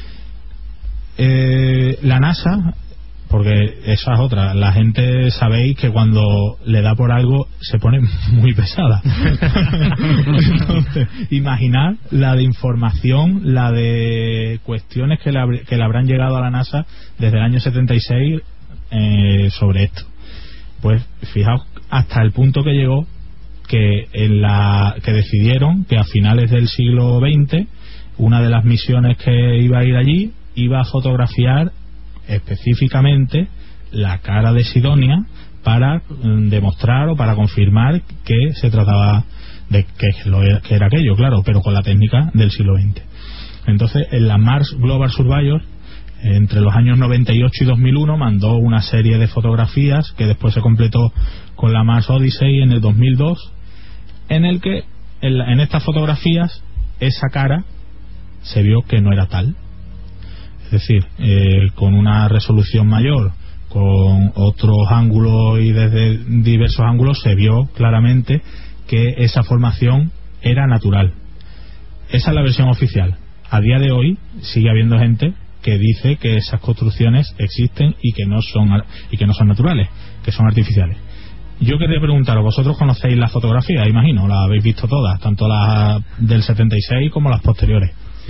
La NASA, porque esa es otra, la gente sabéis que cuando le da por algo se pone muy pesada. Entonces, imaginad la de información, la de cuestiones que le habrán llegado a la NASA desde el año 76 sobre esto. Pues fijaos hasta el punto que llegó que que decidieron que a finales del siglo XX una de las misiones que iba a ir allí iba a fotografiar específicamente la cara de Sidonia para demostrar o para confirmar que se trataba de que era aquello, claro, pero con la técnica del siglo XX. Entonces, en la Mars Global Surveyor, entre los años 98 y 2001, mandó una serie de fotografías que después se completó con la Mars Odyssey en el 2002, en el que en estas fotografías esa cara se vio que no era tal. Es decir, con una resolución mayor, con otros ángulos y desde diversos ángulos se vio claramente que esa formación era natural. Esa es la versión oficial. A día de hoy sigue habiendo gente que dice que esas construcciones existen y que no son naturales, que son artificiales. Yo quería preguntaros, vosotros conocéis las fotografías, imagino, las habéis visto todas, tanto las del 76 como las posteriores. Sí.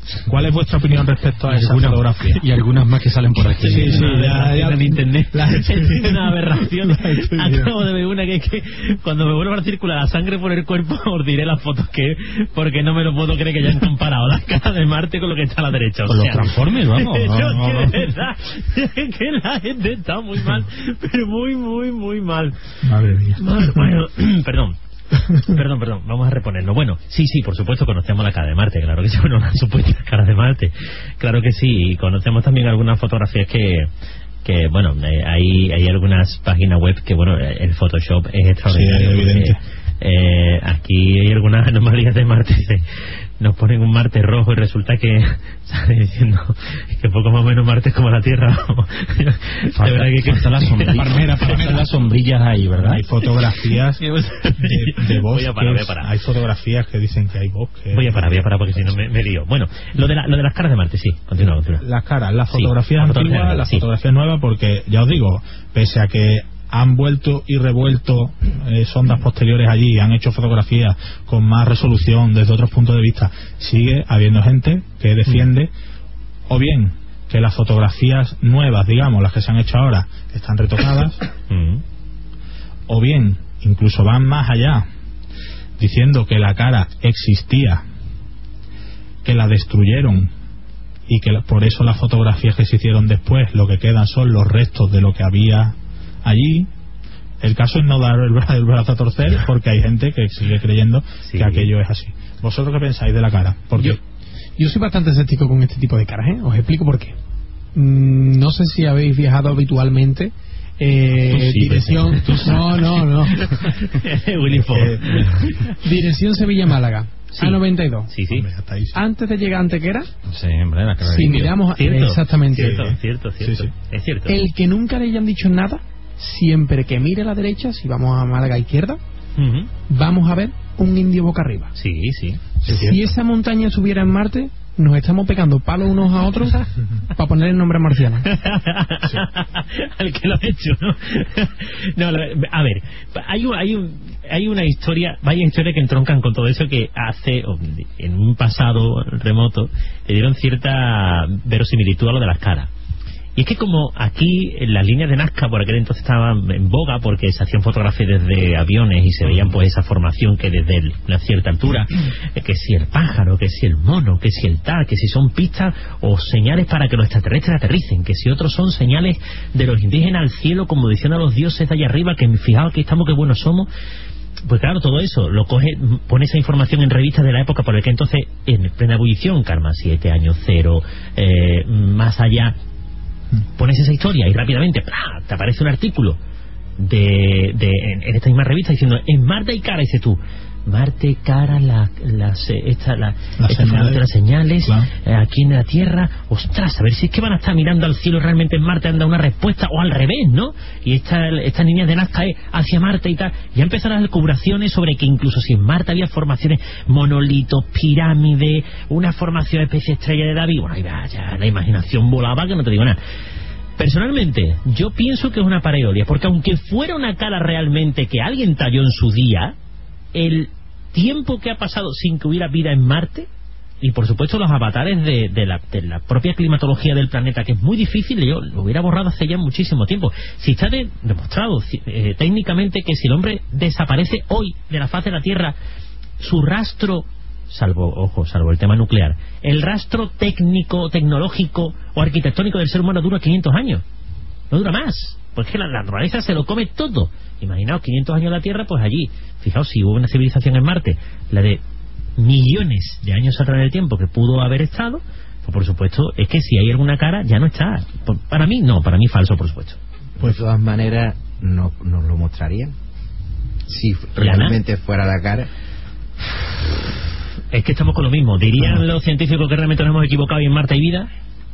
¿Cuál es vuestra opinión respecto a esa fotografía? Y algunas más que salen por aquí. Sí, ya en internet. Es una aberración. Acabo de ver una que es que cuando me vuelva a circular la sangre por el cuerpo os diré las fotos que, porque no me lo puedo creer que hayan comparado la cara de Marte con lo que está a la derecha. Con los Transformers, vamos. Que de verdad, que la gente está muy mal, pero muy mal. Madre mía. Bueno, perdón, vamos a reponernos. Bueno, sí, por supuesto conocemos la cara de Marte, claro que sí, bueno, la supuesta cara de Marte, claro que sí, y conocemos también algunas fotografías que bueno, hay algunas páginas web que, bueno, el Photoshop es extraordinario. Sí, evidente. Aquí hay algunas anomalías de Marte. Nos ponen un Marte rojo y resulta que sale diciendo que poco más o menos Marte es como la Tierra. Falta las sombrillas ahí, ¿verdad? Hay fotografías de bosques. Voy a parar. Hay fotografías que dicen que hay bosques. Voy a parar porque si no me lío. Bueno, lo de las caras de Marte, sí, continúa. Las caras, las fotografías antiguas, las fotografías nuevas, porque ya os digo, pese a que han vuelto y revuelto sondas posteriores allí, han hecho fotografías con más resolución desde otros puntos de vista, sigue habiendo gente que defiende o bien que las fotografías nuevas, digamos, las que se han hecho ahora, están retocadas, o bien incluso van más allá diciendo que la cara existía, que la destruyeron y que por eso las fotografías que se hicieron después lo que quedan son los restos de lo que había allí. El caso es no dar el brazo a torcer, porque hay gente que sigue creyendo que aquello es así. ¿Vosotros qué pensáis de la cara? Porque yo soy bastante escéptico con este tipo de caras, ¿eh? Os explico por qué. No sé si habéis viajado habitualmente dirección... No. Willy Ford. Dirección Sevilla-Málaga. Sí. A92. Sí. Antes de llegar a Antequera. Sí, hombre, la cara. Si miramos exactamente. Cierto. Sí. Es cierto. El que nunca le hayan dicho nada, siempre que mire a la derecha, si vamos a Málaga izquierda, vamos a ver un indio boca arriba. Sí. Si esa montaña estuviera en Marte, nos estamos pegando palos unos a otros para poner el nombre marciano. Al que lo ha hecho, ¿no? A ver, hay una historia, varias historias que entroncan con todo eso, que hace, en un pasado remoto, le dieron cierta verosimilitud a lo de las caras. Y es que como aquí las líneas de Nazca por aquel entonces estaban en boga, porque se hacían fotografías desde aviones y se veían pues esa formación que desde una cierta altura, que si el pájaro, que si el mono, que si el tal, que si son pistas o señales para que los extraterrestres aterricen, que si otros son señales de los indígenas al cielo, como diciendo a los dioses de allá arriba que fijaos que estamos, que buenos somos. Pues claro, todo eso lo coge, pone esa información en revistas de la época por el que entonces en plena ebullición, Karma 7, Año 0, más allá, pones esa historia y rápidamente te aparece un artículo en esta misma revista diciendo en Marte hay cara, y dices tú, Marte, cara, las señales, claro. Aquí en la Tierra, ostras, a ver si es que van a estar mirando al cielo realmente en Marte, han dado una respuesta, o al revés, ¿no? Y esta línea de Nazca es hacia Marte y tal. Ya empezaron las elucubraciones sobre que incluso si en Marte había formaciones, monolitos, pirámides, una formación especie estrella de David, bueno, ya la imaginación volaba, que no te digo nada. Personalmente, yo pienso que es una pareidolia, porque aunque fuera una cara realmente que alguien talló en su día, el tiempo que ha pasado sin que hubiera vida en Marte, y por supuesto los avatares de la propia climatología del planeta, que es muy difícil, yo lo hubiera borrado hace ya muchísimo tiempo. Si está demostrado técnicamente que si el hombre desaparece hoy de la faz de la Tierra, su rastro, salvo el tema nuclear, el rastro técnico, tecnológico o arquitectónico del ser humano dura 500 años, no dura más, porque la naturaleza se lo come todo. Imaginaos 500 años en la Tierra, pues allí, fijaos, si hubo una civilización en Marte, la de millones de años atrás en el tiempo que pudo haber estado, pues por supuesto es que si hay alguna cara ya no está. Para mí no, para mí falso, por supuesto. Pues de todas maneras nos lo mostrarían si realmente fuera la cara. Es que estamos con lo mismo. ¿Dirían los científicos que realmente nos hemos equivocado y en Marte hay vida?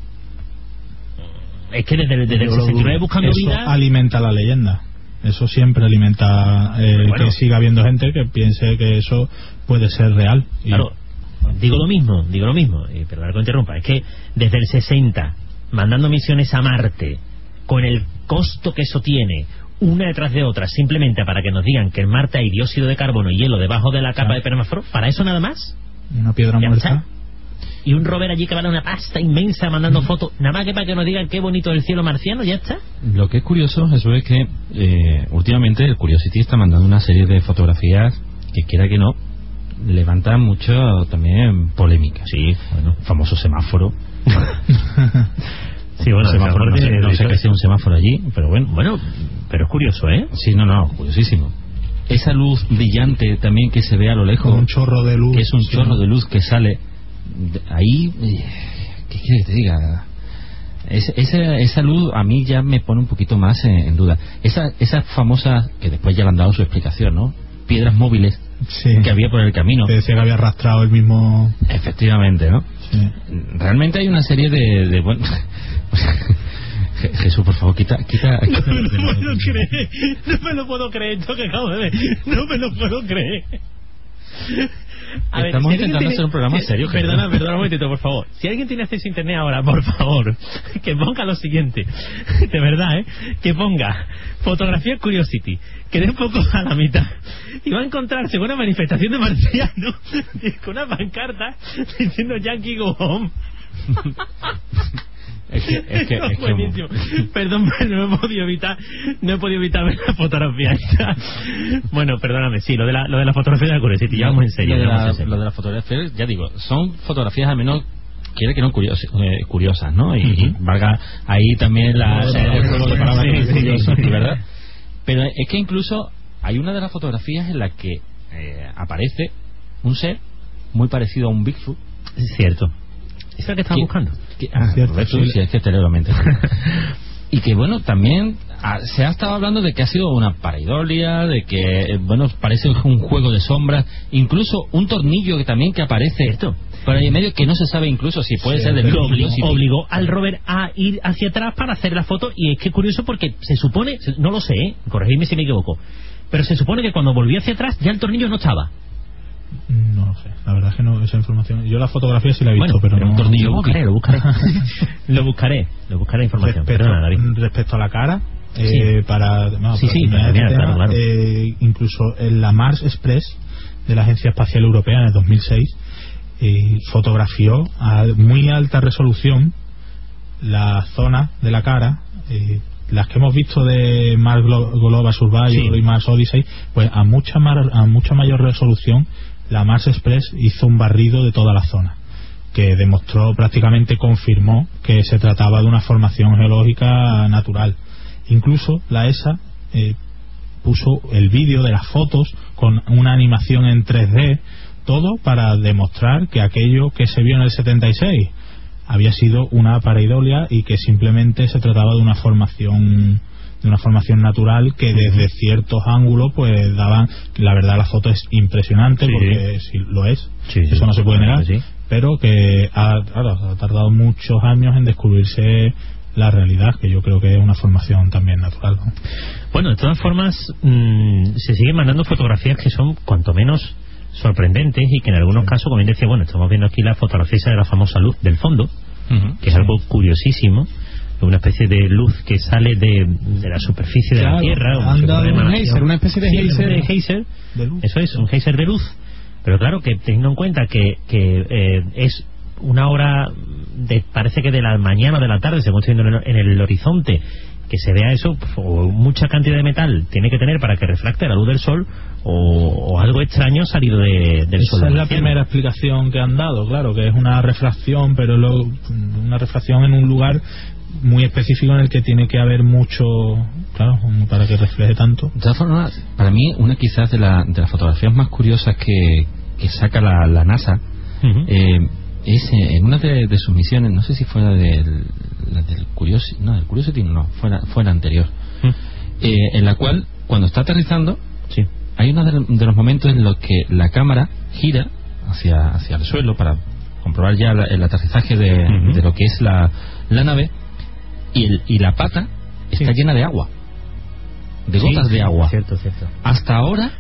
Es que desde el 69 buscando eso vida, alimenta la leyenda. Eso siempre alimenta que siga habiendo gente que piense que eso puede ser real. Claro, digo lo mismo, y perdón que interrumpa, es que desde el 60 mandando misiones a Marte con el costo que eso tiene, una detrás de otra, simplemente para que nos digan que en Marte hay dióxido de carbono y hielo debajo de la capa de permafrost, para eso nada más, una piedra muerta. y un rover allí que vale una pasta inmensa mandando fotos, nada más que para que nos digan qué bonito es el cielo marciano, ya está. Lo que es curioso, Jesús, es que últimamente el Curiosity está mandando una serie de fotografías que, quiera que no, levantan mucho también polémica. Sí, bueno, famoso semáforo. Sí, bueno, semáforo, no sé qué sea un semáforo allí, pero bueno, pero es curioso, ¿eh? Sí, no, curiosísimo. Esa luz brillante también que se ve a lo lejos, un chorro de luz, que es un chorro de luz que sale ahí, ¿qué quieres que te diga? Esa luz a mí ya me pone un poquito más en duda. Esa famosa, que después ya le han dado su explicación, ¿no? Piedras móviles que había por el camino. Te decía que había arrastrado el mismo... Efectivamente, ¿no? Sí. Realmente hay una serie de bueno... Jesús, por favor, quita. No me lo puedo creer esto que acabo de ver. No me lo puedo creer. Estamos intentando hacer un programa serio. Perdona un momentito, por favor. Si alguien tiene acceso a internet ahora, por favor, que ponga lo siguiente. De verdad, que ponga fotografía Curiosity, que dé un poco a la mitad, y va a encontrarse una manifestación de marcianos con una pancarta diciendo Yankee go home. Es que buenísimo. Perdón, pero no he podido evitar ver la fotografía esta. Bueno, perdóname, sí, lo de la fotografía de la Curiosity, ya vamos en serio. Lo de la fotografía, ya digo, son fotografías al menos, quiere que no curiosas, ¿no? Y valga ahí también el juego de palabras curioso, ¿verdad? Pero es que incluso hay una de las fotografías en la que aparece un ser muy parecido a un Bigfoot. Es cierto. ¿Es lo que estaba buscando? Sí, es que te leo la mente. Y que bueno, también se ha estado hablando de que ha sido una pareidolia, de que bueno, parece un juego de sombras, incluso un tornillo que también que aparece por ahí en medio, que no se sabe incluso si puede ser del obligó al rover a ir hacia atrás para hacer la foto. Y es que es curioso porque se supone, no lo sé, corregidme si me equivoco, pero se supone que cuando volvió hacia atrás ya el tornillo no estaba. No lo sé, la verdad es que no, esa información. Yo la fotografía sí la he visto, pero no. Un tornillo lo buscaré información. Respecto a la cara, para terminar, claro. Incluso en la Mars Express de la Agencia Espacial Europea en el 2006 fotografió a muy alta resolución la zona de la cara. Las que hemos visto de Mars Global Surveyor y Mars Odyssey, pues a mucha mayor resolución, la Mars Express hizo un barrido de toda la zona, que demostró, prácticamente confirmó que se trataba de una formación geológica natural. Incluso la ESA puso el vídeo de las fotos con una animación en 3D, todo para demostrar que aquello que se vio en el 76 había sido una pareidolia y que simplemente se trataba de una formación natural que desde ciertos ángulos pues daban. La verdad, la foto es impresionante, porque sí lo es, eso no se puede negar, pero que ha tardado muchos años en descubrirse la realidad, que yo creo que es una formación también natural, ¿no? Bueno, de todas formas se siguen mandando fotografías que son cuanto menos sorprendentes y que en algunos casos, como bien decía, bueno, estamos viendo aquí la fotografía de la famosa luz del fondo, que es algo curiosísimo, una especie de luz que sale de la superficie de la Tierra, una especie de geyser de luz. Eso es, un geyser de luz, pero claro, que teniendo en cuenta que es una hora parece que de la mañana o de la tarde, según estoy viendo en el horizonte, que se vea eso, o mucha cantidad de metal tiene que tener para que refracte la luz del sol, o algo extraño salido del sol. Esa es la primera explicación que han dado, claro, que es una refracción, pero una refracción en un lugar muy específico en el que tiene que haber mucho, claro, para que refleje tanto. De todas formas, para mí, una quizás de las fotografías más curiosas que saca la NASA, es en una de sus misiones, no sé si fue del Curiosity, no, fue la anterior, en la cual, cuando está aterrizando, hay uno de los momentos en los que la cámara gira hacia el suelo para comprobar ya el aterrizaje de lo que es la nave, y la pata está llena de agua, de gotas de agua. Cierto. Hasta ahora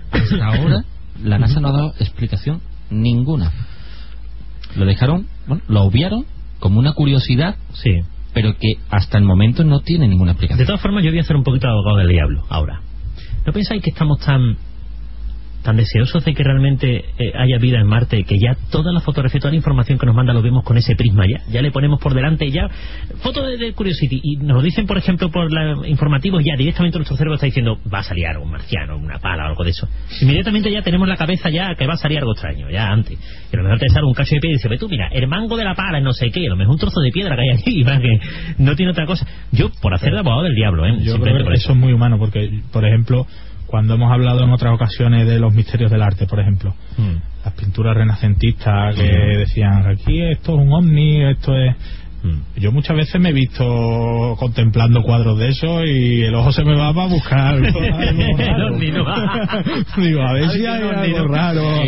la NASA no ha dado explicación ninguna. Lo dejaron, lo obviaron como una curiosidad, pero que hasta el momento no tiene ninguna explicación. De todas formas, yo voy a hacer un poquito de abogado del diablo ahora. ¿No pensáis que estamos tan tan deseosos de que realmente haya vida en Marte, que ya toda la fotografía, toda la información que nos manda lo vemos con ese prisma ya le ponemos por delante ya foto de Curiosity y nos lo dicen, por ejemplo, por informativos, ya directamente nuestro cerebro está diciendo va a salir algo, un marciano, una pala o algo de eso. Inmediatamente ya tenemos la cabeza ya que va a salir algo extraño, ya antes. Y a lo mejor te sale un cacho de piedra y dice, ve tú, mira, el mango de la pala, no sé qué, a lo mejor un trozo de piedra que hay aquí, que no tiene otra cosa. Yo, por hacer de abogado del diablo, yo creo que eso es muy humano, porque, por ejemplo, cuando hemos hablado en otras ocasiones de los misterios del arte, por ejemplo, las pinturas renacentistas que decían, aquí esto es un ovni, esto es... Yo muchas veces me he visto contemplando cuadros de eso y el ojo se me va para buscar algo raro. Digo, a ver si hay algo raro.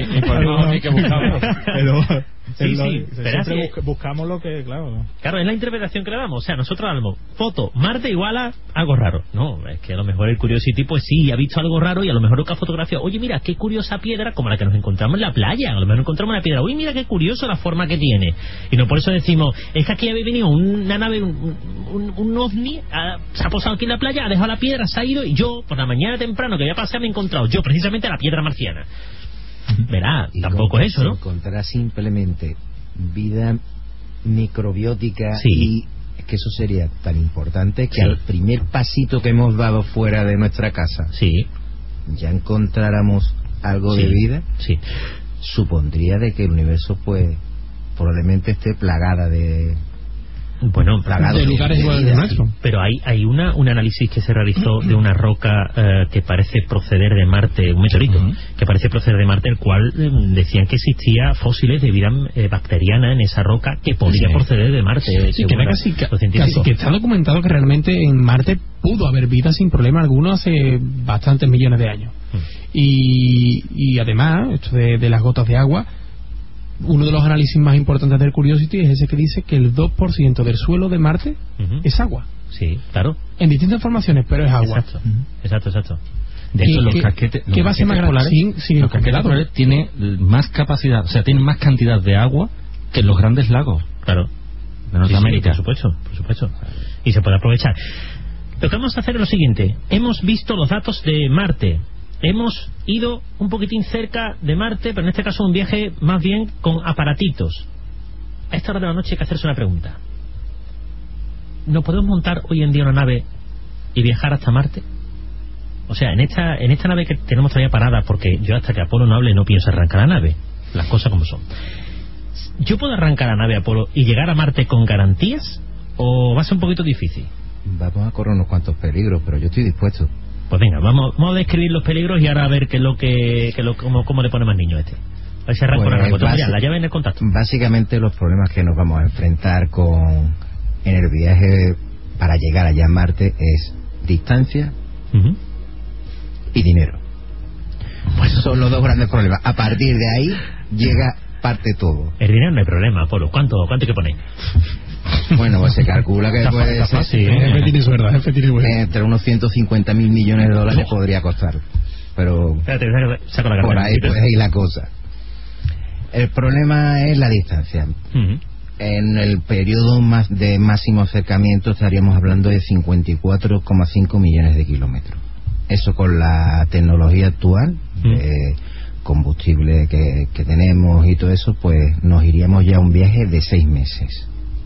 Pero... siempre buscamos lo que, claro, es la interpretación que le damos. O sea, nosotros damos foto, Marte igual a algo raro. No, es que a lo mejor el Curiosity pues sí ha visto algo raro y a lo mejor lo que ha fotografiado, oye, mira, qué curiosa piedra, como la que nos encontramos en la playa. A lo mejor encontramos una piedra, oye, mira qué curioso la forma que tiene. Y no por eso decimos, es que aquí había venido una nave, un ovni, se ha posado aquí en la playa, ha dejado la piedra, se ha ido, y yo, por la mañana temprano que voy a pasear, me he encontrado yo precisamente la piedra marciana. Verá, tampoco es eso, ¿no? Encontrar simplemente vida microbiótica y es que eso sería tan importante que al primer pasito que hemos dado fuera de nuestra casa ya encontráramos algo de vida, supondría de que el universo pues probablemente esté plagada de de lugares iguales de nuestro. Pero hay un análisis que se realizó de una roca que parece proceder de Marte, un meteorito que parece proceder de Marte, el cual decían que existía fósiles de vida bacteriana en esa roca que podría proceder de Marte. Casi que está documentado que realmente en Marte pudo haber vida sin problema alguno hace bastantes millones de años. Y además, esto de las gotas de agua, uno de los análisis más importantes del Curiosity es ese que dice que el 2% del suelo de Marte es agua. Sí, claro. En distintas formaciones, pero es agua. Exacto. De hecho, los casquetes polares tienen más capacidad, o sea, tienen más cantidad de agua que los grandes lagos. Claro. De Norteamérica. Por supuesto. Y se puede aprovechar. Lo que vamos a hacer es lo siguiente. Hemos visto los datos de Marte. Hemos ido un poquitín cerca de Marte, pero en este caso un viaje más bien con aparatitos. A esta hora de la noche hay que hacerse una pregunta. ¿No podemos montar hoy en día una nave y viajar hasta Marte? O sea, en esta nave que tenemos todavía parada, porque yo hasta que Apolo no hable no pienso arrancar la nave, las cosas como son. ¿Yo puedo arrancar la nave Apolo y llegar a Marte con garantías o va a ser un poquito difícil? Vamos a correr unos cuantos peligros, pero yo estoy dispuesto. Pues venga, vamos a describir los peligros y ahora a ver cómo le ponemos al niño este. A ver si arranco. La llave en el contacto. Básicamente los problemas que nos vamos a enfrentar en el viaje para llegar allá a Marte es distancia y dinero. Pues son los dos grandes problemas. A partir de ahí llega parte todo. El dinero no hay problema, Polo. ¿Cuánto hay que poner? Bueno, pues se calcula que puede ser entre unos 150.000 millones de dólares podría costar, pero saco la por ahí puede ir la cosa. El problema es la distancia. En el periodo de máximo acercamiento estaríamos hablando de 54,5 millones de kilómetros. Eso con la tecnología actual de combustible que tenemos y todo eso, pues nos iríamos ya a un viaje de 6 meses.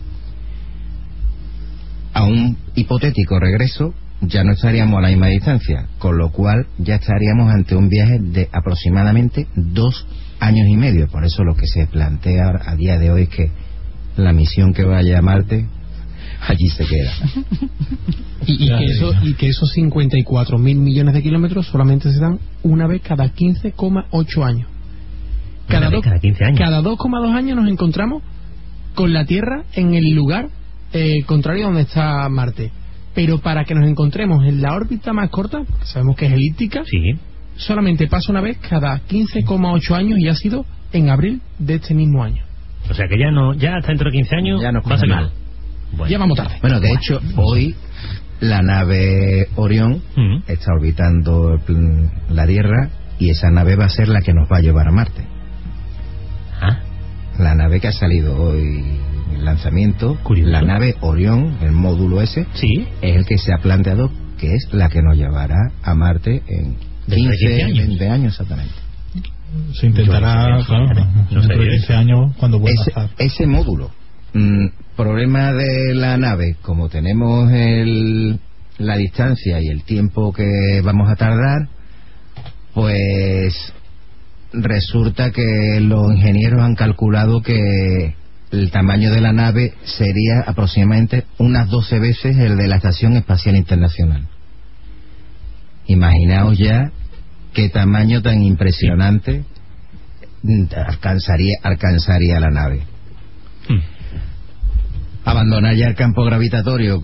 A un hipotético regreso ya no estaríamos a la misma distancia, con lo cual ya estaríamos ante un viaje de aproximadamente 2 años y medio. Por eso lo que se plantea a día de hoy es que la misión que vaya a Marte allí se queda. y que esos 54.000 millones de kilómetros solamente se dan una vez cada 15,8 años. Cada 15 años. Cada 2,2 años nos encontramos con la Tierra en el lugar contrario a donde está Marte. Pero para que nos encontremos en la órbita más corta, que sabemos que es elíptica, solamente pasa una vez cada 15,8 años y ha sido en abril de este mismo año. O sea que ya hasta dentro de 15 años ya nos va a ser mal. Bueno. Ya vamos tarde. Bueno, de hecho, hoy la nave Orión está orbitando la Tierra y esa nave va a ser la que nos va a llevar a Marte. La nave que ha salido hoy el lanzamiento, la nave Orión, el módulo ese, es el que se ha planteado que es la que nos llevará a Marte en 15 20 años exactamente. se intentará, dentro de 15 años, cuando vuelva a estar. Ese módulo, problema de la nave, como tenemos la distancia y el tiempo que vamos a tardar, pues resulta que los ingenieros han calculado que el tamaño de la nave sería aproximadamente unas 12 veces el de la Estación Espacial Internacional. Imaginaos ya qué tamaño tan impresionante alcanzaría la nave. Abandonar ya el campo gravitatorio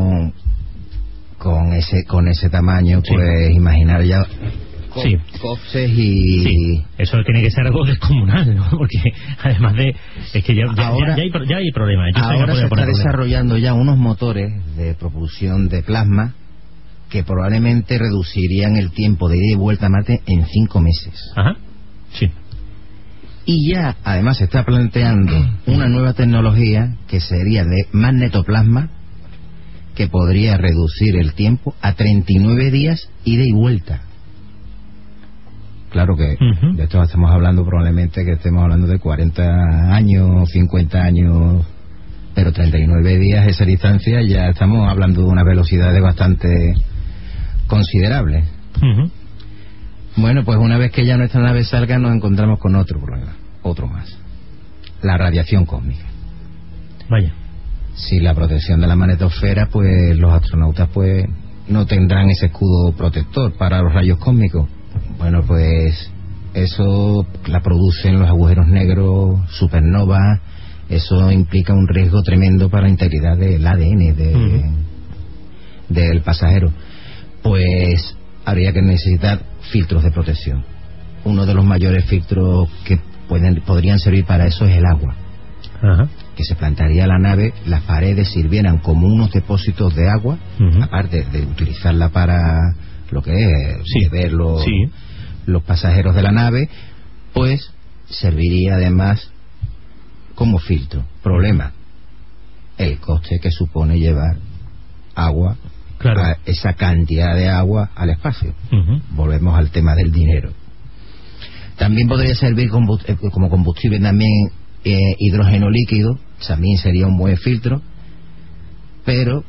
con ese tamaño, pues imaginar ya costes y... Sí, eso tiene que ser algo descomunal, ¿no? Porque además de... Es que ya hay problemas. Ahora se está desarrollando ya unos motores de propulsión de plasma que probablemente reducirían el tiempo de ida y vuelta a Marte en 5 meses. Ajá, sí. Y ya, además, se está planteando una nueva tecnología que sería de magnetoplasma, que podría reducir el tiempo a 39 días ida y vuelta. Claro que de esto estamos hablando probablemente que estemos hablando de 40 años, 50 años, pero 39 días esa distancia ya estamos hablando de una velocidad de bastante considerable. Bueno, pues una vez que ya nuestra nave salga nos encontramos con otro problema, otro más: la radiación cósmica. Vaya. Si la protección de la magnetosfera, pues los astronautas pues no tendrán ese escudo protector para los rayos cósmicos. Bueno, pues eso la producen los agujeros negros, supernovas. Eso implica un riesgo tremendo para la integridad del ADN del pasajero. Pues habría que necesitar filtros de protección. Uno de los mayores filtros que podrían servir para eso es el agua. Que se plantearía la nave, las paredes sirvieran como unos depósitos de agua, aparte de utilizarla para lo que es beber los pasajeros de la nave, pues serviría además como filtro. Problema: el coste que supone llevar agua, esa cantidad de agua al espacio. Volvemos al tema del dinero. También podría servir como combustible también hidrógeno líquido, también sería un buen filtro, pero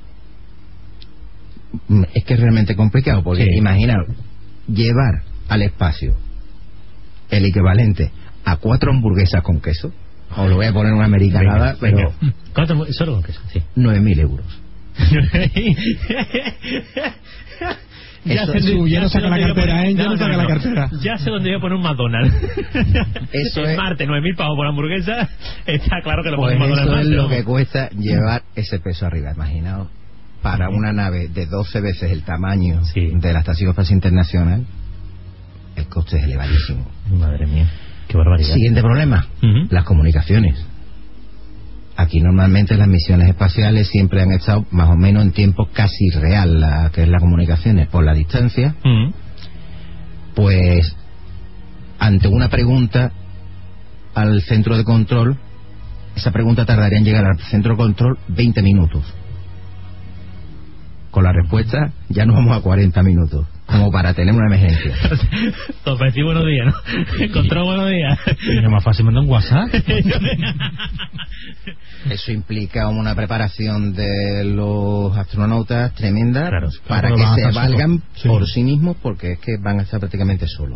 es que es realmente complicado, porque imaginaos llevar al espacio el equivalente a 4 hamburguesas con queso. Os lo voy a poner una americanada, pero... Solo con queso, sí. 9.000 euros. Ya no saca la cartera, ¿eh? Ya no saca la cartera. Ya sé dónde voy a poner un McDonald's. Eso es Marte, 9.000 pavos por hamburguesa. Está claro que lo pues ponemos eso es lo que cuesta llevar ese peso arriba. Imaginaos, para una nave de 12 veces el tamaño de la Estación Espacial Internacional, el coste es elevadísimo. Madre mía, qué barbaridad. Siguiente problema: las comunicaciones. Aquí normalmente las misiones espaciales siempre han estado más o menos en tiempo casi real, que es las comunicaciones por la distancia. Pues ante una pregunta al centro de control, esa pregunta tardaría en llegar al centro de control 20 minutos. Con la respuesta ya nos vamos a 40 minutos, como para tener una emergencia. Ofrecí buenos días, ¿no? Encontró buenos días. Y no más fácil mandar un WhatsApp. Eso implica una preparación de los astronautas tremenda, para que se valgan por sí mismos, porque es que van a estar prácticamente solos.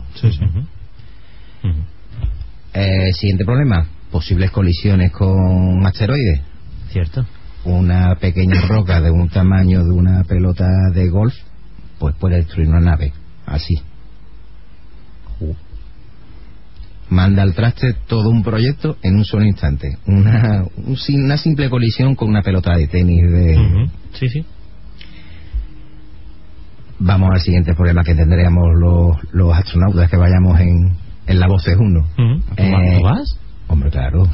Siguiente problema: posibles colisiones con asteroides. Cierto. Una pequeña roca de un tamaño de una pelota de golf pues puede destruir una nave así. Manda al traste todo un proyecto en un solo instante. Una simple colisión con una pelota de tenis Sí. Vamos al siguiente problema que tendríamos los astronautas que vayamos en la Voces 1. ¿Tú vas? Hombre, claro.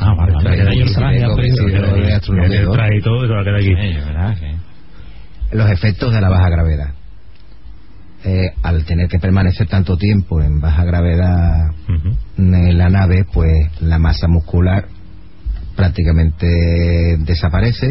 Trae y todo, va a quedar aquí. Los efectos de la baja gravedad. Al tener que permanecer tanto tiempo en baja gravedad en la nave, pues la masa muscular prácticamente desaparece,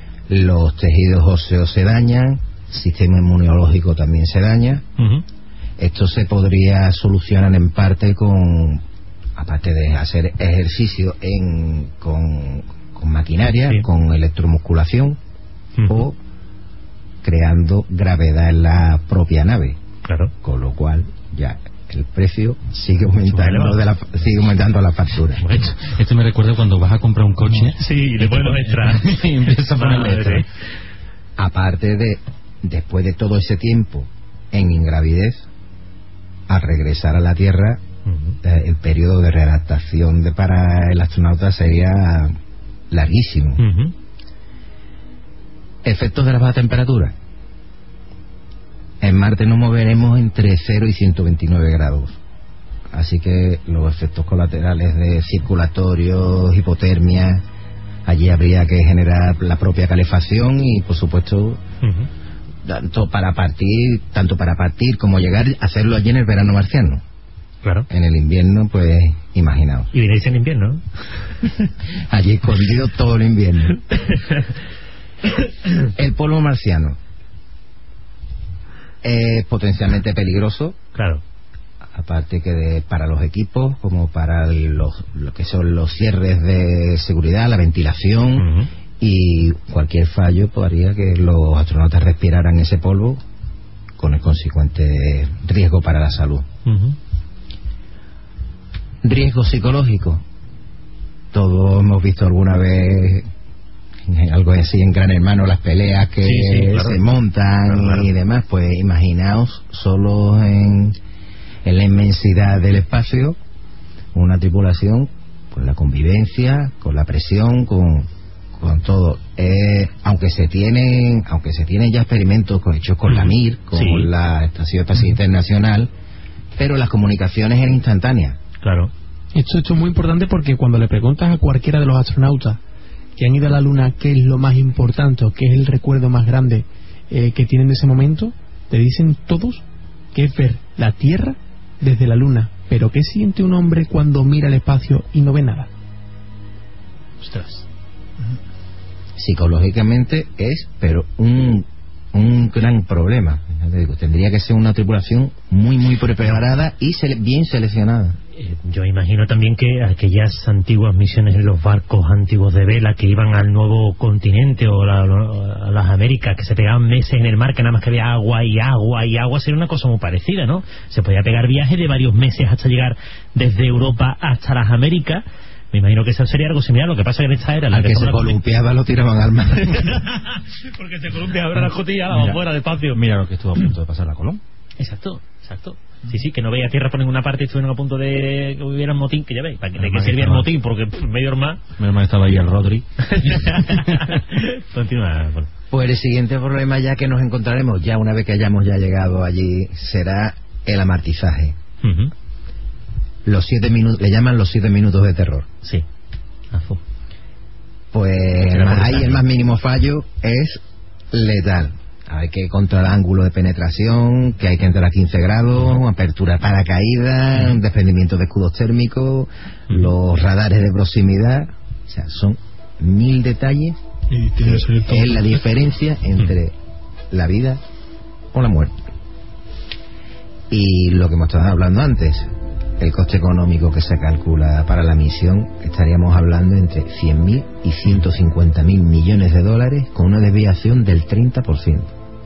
los tejidos óseos se dañan, el sistema inmunológico también se daña, Esto se podría solucionar en parte con, aparte de hacer ejercicio con maquinaria, sí, con electromusculación, o creando gravedad en la propia nave. Claro. Con lo cual ya el precio sigue aumentando la factura. Bueno, esto me recuerda cuando vas a comprar un coche. Sí, y le pones los extras. Y empiezas a ponerle extra. Aparte de, después de todo ese tiempo en ingravidez, al regresar a la Tierra, el periodo de readaptación para el astronauta sería larguísimo. Efectos de la baja temperatura. En Marte nos moveremos entre 0 y 129 grados. Así que los efectos colaterales de circulatorios, hipotermia, allí habría que generar la propia calefacción y, por supuesto, tanto para partir como llegar a hacerlo allí en el verano marciano. Claro. En el invierno, pues, imaginaos. ¿Y vinéis en invierno? Allí escondido todo el invierno. El polvo marciano es potencialmente peligroso. Claro. Aparte que para los equipos, como para lo que son los cierres de seguridad, la ventilación, y cualquier fallo pues haría que los astronautas respiraran ese polvo, con el consecuente riesgo para la salud. Riesgo psicológico. Todos hemos visto alguna vez algo así en Gran Hermano, las peleas que claro, se montan, claro, y demás. Pues imaginaos solo en la inmensidad del espacio, una tripulación, con la convivencia, con la presión, con todo. Aunque se tienen ya experimentos hechos con la Mir, con la Estación Espacial Internacional, pero las comunicaciones eran instantáneas. Claro. Esto es muy importante porque cuando le preguntas a cualquiera de los astronautas que han ido a la Luna qué es lo más importante o qué es el recuerdo más grande que tienen de ese momento, te dicen todos que es ver la Tierra desde la Luna. Pero ¿qué siente un hombre cuando mira el espacio y no ve nada? Ostras. Psicológicamente pero un gran problema. Tendría que ser una tripulación muy preparada y bien seleccionada. Yo imagino también que aquellas antiguas misiones en los barcos antiguos de vela que iban al nuevo continente o a las Américas, que se pegaban meses en el mar, que nada más que había agua y agua y agua, sería una cosa muy parecida, ¿no? Se podía pegar viajes de varios meses hasta llegar desde Europa hasta las Américas. Me imagino que eso sería algo similar. Lo que pasa es que en esta era... Al que se columpiaba lo tiraban al mar. Porque se columpiaba, ahora la jotilla la fuera de espacio. Mira lo que estuvo a punto de pasar la Colón. Exacto. Sí, que no veía tierra por ninguna parte y estuvieron a punto de que hubiera un motín, que ya veis, ¿de qué servía el motín? Porque medio más... Menos mal estaba ahí el Rodri. Continúa. Bueno. Pues el siguiente problema ya que nos encontraremos, ya una vez que hayamos ya llegado allí, será el amartizaje. Los 7 minutos, le llaman los 7 minutos de terror. Sí. Pues ahí el más mínimo fallo es letal. Hay que controlar ángulo de penetración, que hay que entrar a 15 grados, apertura de paracaídas, desprendimiento de escudos térmicos, los radares de proximidad. O sea, son 1000 detalles. Y tiene que salir todo. Es la diferencia entre la vida o la muerte. Y lo que hemos estado hablando antes, el coste económico que se calcula para la misión, estaríamos hablando entre 100.000 y 150.000 millones de dólares, con una desviación del 30%.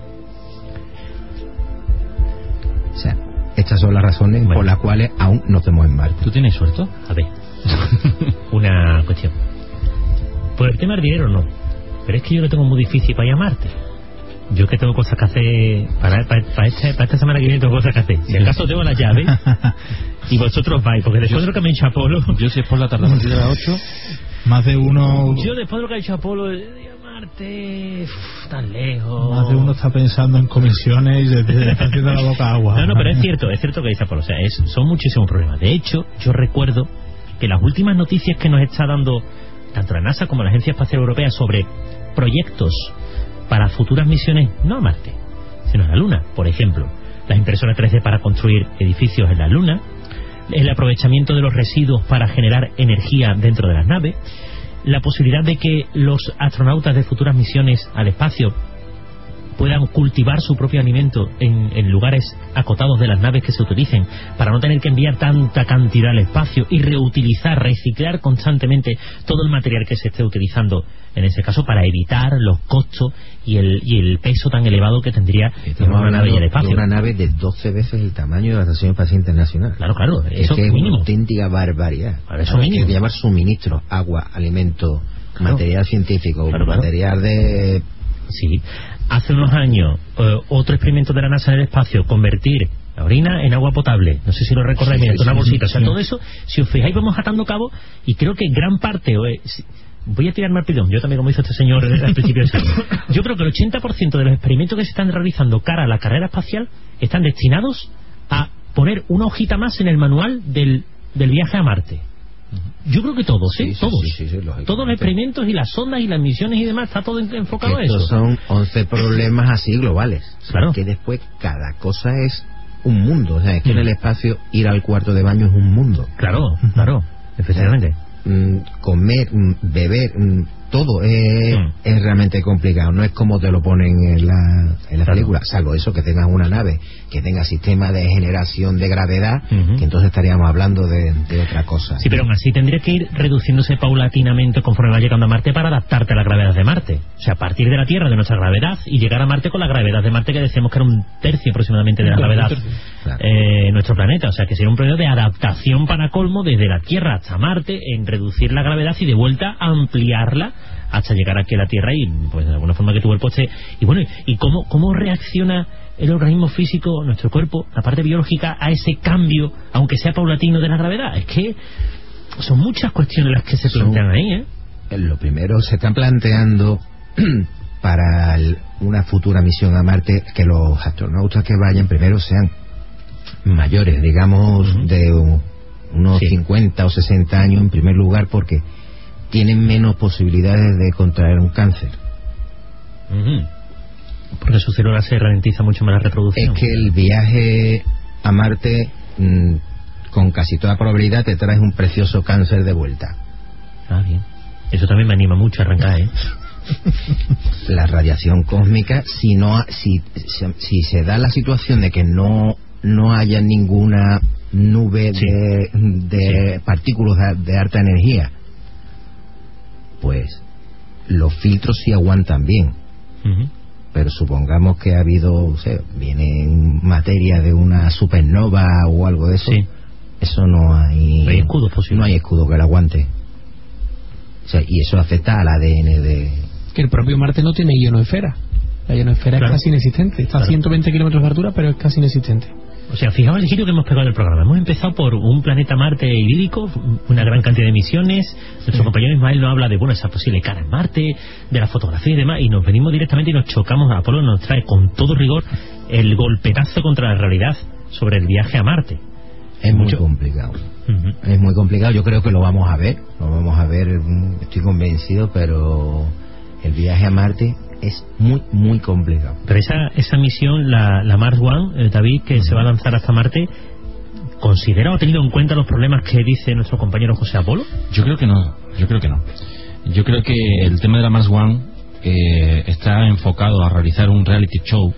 O sea, estas son las razones por las cuales aún no estamos en Marte. ¿Tú tienes suerte? A ver, una cuestión. Por el tema del dinero no, pero es que yo lo tengo muy difícil para ir a Marte. Yo que tengo cosas que hacer para esta semana que viene, tengo cosas que hacer. Si acaso tengo las llaves y vosotros vais, porque después de lo que me ha dicho Apolo, yo si es por la tarde a partir de las 8, más de uno... Yo después de lo que ha dicho Apolo, Marte, tan lejos. Más de uno está pensando en comisiones y se está haciendo la boca agua. No, pero es cierto que dice Apolo. O sea, son muchísimos problemas. De hecho, yo recuerdo que las últimas noticias que nos está dando tanto la NASA como la Agencia Espacial Europea sobre proyectos para futuras misiones, no a Marte, sino a la Luna, por ejemplo, las impresoras 3D para construir edificios en la Luna, el aprovechamiento de los residuos para generar energía dentro de las naves, la posibilidad de que los astronautas de futuras misiones al espacio puedan cultivar su propio alimento en lugares acotados de las naves que se utilicen, para no tener que enviar tanta cantidad al espacio y reutilizar, reciclar constantemente todo el material que se esté utilizando, en ese caso, para evitar los costos y el peso tan elevado que tendría una nave en el espacio. Una nave de 12 veces el tamaño de la Estación Espacial Internacional. Claro, eso es mínimo. Una auténtica barbaridad. Eso mínimo. Hay que llevar suministros, agua, alimento, material científico, material de... Sí. Hace unos años, otro experimento de la NASA en el espacio, convertir la orina en agua potable. No sé si lo recordáis, mediante una bolsita. O sea, todo eso, si os fijáis, vamos atando cabo, y creo que gran parte... voy a tirarme al pidón, yo también, como hizo este señor al principio del año. Yo creo que el 80% de los experimentos que se están realizando cara a la carrera espacial están destinados a poner una hojita más en el manual del viaje a Marte. Yo creo que todos, todos. Todos los experimentos y las sondas y las misiones y demás, está todo enfocado a eso. Estos son 11 problemas así globales. Claro. Que después cada cosa es un mundo. O sea, es que en el espacio ir al cuarto de baño es un mundo. Claro, efectivamente. Comer, beber, todo es realmente complicado. No es como te lo ponen en la película, salvo eso, que tengas una nave que tenga sistema de generación de gravedad, que entonces estaríamos hablando de otra cosa. Sí, pero aún así tendría que ir reduciéndose paulatinamente conforme va llegando a Marte para adaptarte a la gravedad de Marte. O sea, partir de la Tierra, de nuestra gravedad, y llegar a Marte con la gravedad de Marte, que decíamos que era 1/3 aproximadamente de la gravedad nuestro planeta. O sea, que sería un proceso de adaptación para colmo desde la Tierra hasta Marte, en reducir la gravedad y de vuelta ampliarla hasta llegar aquí a la Tierra, y pues de alguna forma que tu cuerpo esté... Y bueno, ¿y cómo reacciona el organismo físico, nuestro cuerpo, la parte biológica, a ese cambio, aunque sea paulatino, de la gravedad? Es que son muchas cuestiones las que se plantean ahí, Lo primero, se están planteando para una futura misión a Marte que los astronautas que vayan primero sean mayores, digamos, de unos 50 o 60 años en primer lugar, porque tienen menos posibilidades de contraer un cáncer. Porque su célula se ralentiza mucho más la reproducción. Es que el viaje a Marte, con casi toda probabilidad, te traes un precioso cáncer de vuelta. Bien. Eso también me anima mucho a arrancar, La radiación cósmica, si se da la situación de que no haya ninguna nube de partículas de alta energía, pues los filtros sí aguantan bien. Pero supongamos que ha habido, viene materia de una supernova o algo de eso, eso no hay escudo posible. No hay escudo que lo aguante. O sea, y eso afecta al ADN de... Que el propio Marte no tiene ionosfera. La ionosfera es casi inexistente. Está a 120 kilómetros de altura, pero es casi inexistente. O sea, fijaos el giro que hemos pegado en el programa. Hemos empezado por un planeta Marte idílico, una gran cantidad de misiones. Nuestro compañero Ismael nos habla de esa posible cara en Marte, de la fotografía y demás, y nos venimos directamente y nos chocamos. Apolo nos trae con todo rigor el golpetazo contra la realidad sobre el viaje a Marte. Es muy complicado. Es muy complicado. Yo creo que lo vamos a ver. Estoy convencido, pero el viaje a Marte es muy, muy complicado. Pero esa misión, la Mars One, David, que se va a lanzar hasta Marte, ¿considera o ha tenido en cuenta los problemas que dice nuestro compañero José Apolo? Yo creo que no. Yo creo que el tema de la Mars One está enfocado a realizar un reality show.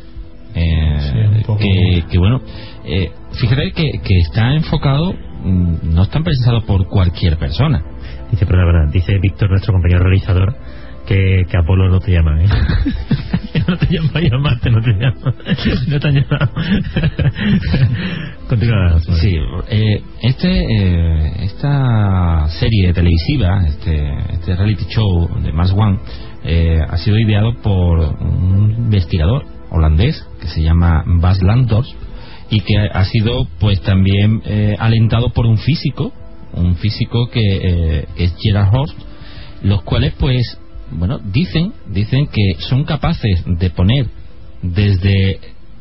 Fíjate que está enfocado, no está pensado por cualquier persona. Dice, pero la verdad, dice Víctor, nuestro compañero realizador, que Apolo no te llama, no te llama a llamarte, no te llama. No te han llamado. Continúa. Sí, esta serie televisiva, este reality show de Mars One, ha sido ideado por un investigador holandés que se llama Bas Landorf, y que ha sido pues también alentado por un físico que es Gerard Horst, los cuales pues dicen que son capaces de poner desde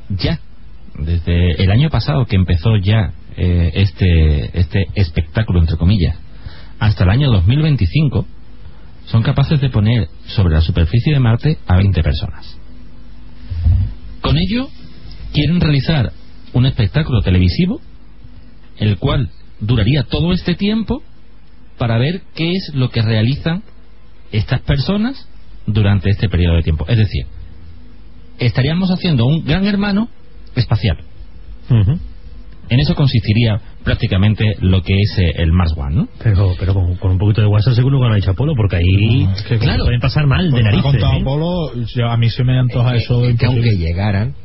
el año pasado, que empezó ya este espectáculo entre comillas, hasta el año 2025, son capaces de poner sobre la superficie de Marte a 20 personas. Con ello quieren realizar un espectáculo televisivo, el cual duraría todo este tiempo, para ver qué es lo que realizan estas personas durante este periodo de tiempo. Es decir, estaríamos haciendo un gran hermano espacial. En eso consistiría prácticamente lo que es el Mars One, ¿no? Pero con un poquito de WhatsApp seguro que lo ha dicho Apolo, porque ahí claro, pueden pasar mal de narices. Contado Apolo, a mí se me antoja eso. Es que aunque llegaran,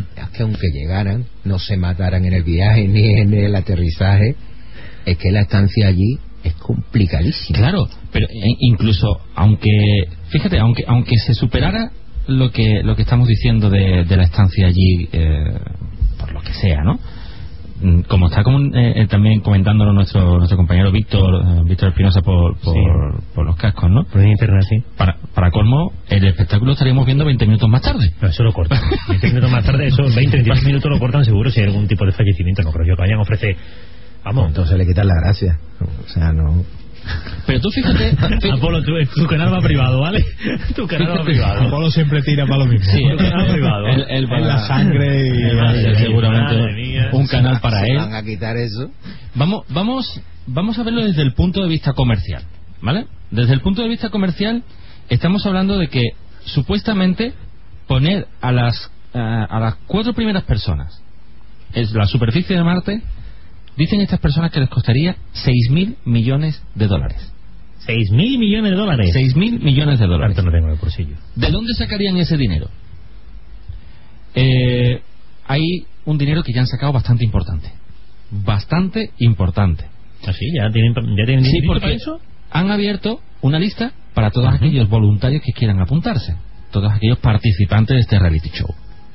no se mataran en el viaje ni en el aterrizaje, es que la estancia allí es complicadísima. Claro, pero incluso aunque se superara lo que estamos diciendo de la estancia allí, por lo que sea, ¿no? Como está también comentándolo nuestro compañero Víctor Espinosa por los cascos, ¿no? Por internet, sí. Para colmo, el espectáculo estaríamos viendo 20 minutos más tarde. No, eso lo cortan. 20 minutos más tarde, esos 20-22 minutos lo cortan seguro si hay algún tipo de fallecimiento. No creo yo que vayan a ofrecer. Vamos. Entonces le quitan la gracia. O sea, no. Pero tú fíjate Apolo, tu canal va privado, ¿vale? Tu canal va privado. Apolo siempre tira para lo mismo. Sí, tu canal privado. Él para la sangre y seguramente un canal para él. Van a quitar eso. Vamos a verlo desde el punto de vista comercial, ¿vale? Desde el punto de vista comercial estamos hablando de que supuestamente poner a las 4 primeras personas en la superficie de Marte, dicen estas personas que les costaría $6.000 millones. ¿6.000 millones de dólares? $6.000 millones. ¿Cuánto no tengo en el bolsillo? ¿De dónde sacarían ese dinero? Hay un dinero que ya han sacado bastante importante. ¿Ah, sí? ¿Ya tienen sí, dinero porque para eso? Han abierto una lista para todos aquellos voluntarios que quieran apuntarse, todos aquellos participantes de este reality show.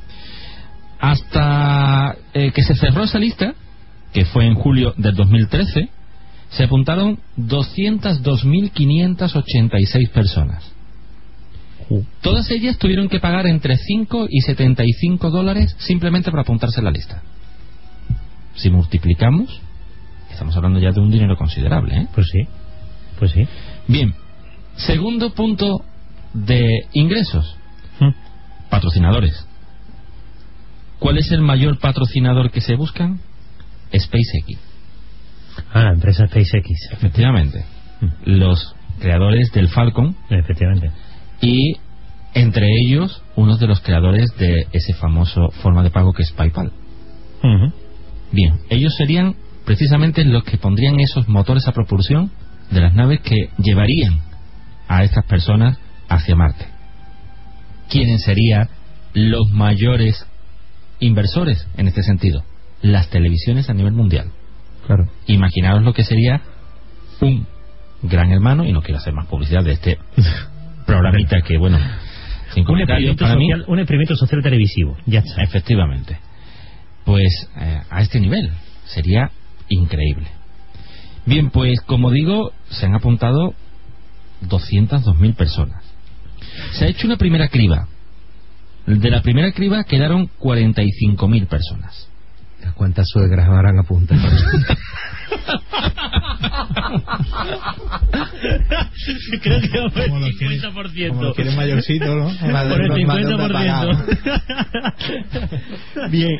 Hasta que se cerró esa lista, que fue en julio del 2013, se apuntaron 202.586 personas. Todas ellas tuvieron que pagar entre 5 y $75 simplemente para apuntarse en la lista. Si multiplicamos, estamos hablando ya de un dinero considerable, ¿eh? Pues sí. Bien, segundo punto de ingresos. Patrocinadores. ¿Cuál es el mayor patrocinador que se buscan? SpaceX. La empresa SpaceX. Efectivamente. Los creadores del Falcon. Efectivamente. Y entre ellos, uno de los creadores de ese famoso forma de pago que es PayPal. Bien, ellos serían precisamente los que pondrían esos motores a propulsión de las naves que llevarían a estas personas hacia Marte. ¿Quiénes serían los mayores inversores en este sentido? Las televisiones a nivel mundial. Claro. Imaginaos lo que sería un gran hermano, y no quiero hacer más publicidad de este programita que, bueno, sin comentarios para mí. Un experimento social televisivo, ya está. Efectivamente. Pues a este nivel sería increíble. Bien, pues como digo, se han apuntado 202.000 personas. Se ha hecho una primera criba. De la primera criba quedaron 45.000 personas. ¿Cuántas suegras habrán apuntado? Creo que por el 50%. Como lo quieren mayorcito, ¿no? Por el 50%. Bien.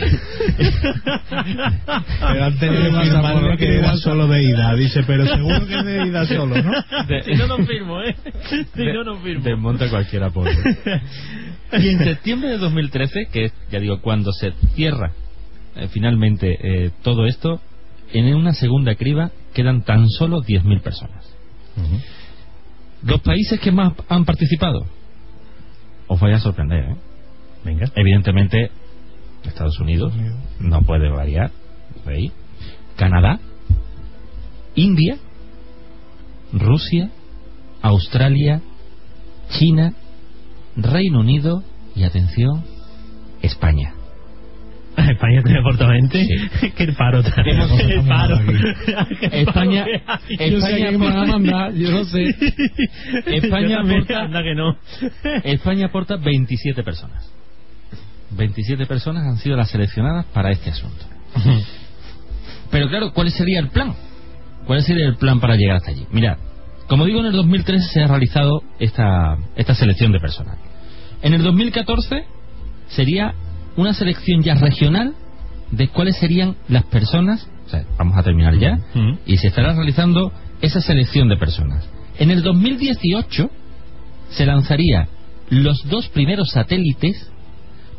Pero han tenido que firmar que era solo de ida. Dice, pero seguro que es de ida solo, ¿no? Si no, no firmo, firmo. Desmonta cualquiera por. Y en septiembre de 2013, que es, ya digo, cuando se cierra finalmente todo esto, en una segunda criba quedan tan solo 10.000 personas. Los países que más han participado, os voy a sorprender, ¿eh? Venga. Evidentemente Estados Unidos no puede variar de ahí. Canadá, India, Rusia, Australia, China, Reino Unido y, atención, España. España tiene aportamente. Sí. Qué paro. Qué paro. España yo sé que me van a mandar, yo no sé. España aporta, anda que no. España aporta 27 personas. 27 personas han sido las seleccionadas para este asunto. Pero claro, ¿cuál sería el plan? ¿Cuál sería el plan para llegar hasta allí? Mirad, como digo, en el 2013 se ha realizado esta selección de personal. En el 2014 sería una selección ya regional de cuáles serían las personas. O sea, vamos a terminar ya, y se estará realizando esa selección de personas. En el 2018 se lanzaría los 2 primeros satélites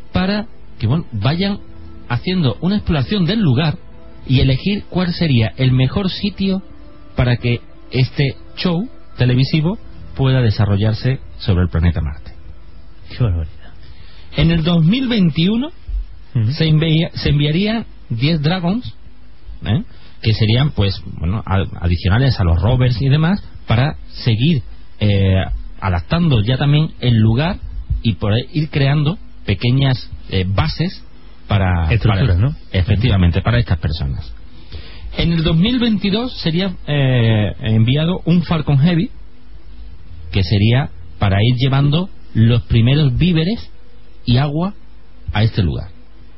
para que vayan haciendo una exploración del lugar y elegir cuál sería el mejor sitio para que este show televisivo pueda desarrollarse sobre el planeta Marte. Qué barbaridad. En el 2021 se enviarían 10 Dragons, que serían adicionales a los rovers y demás, para seguir adaptando ya también el lugar y por ir creando pequeñas bases para estructuras, ¿no? Efectivamente, para estas personas. En el 2022 sería enviado un Falcon Heavy, que sería para ir llevando los primeros víveres y agua a este lugar.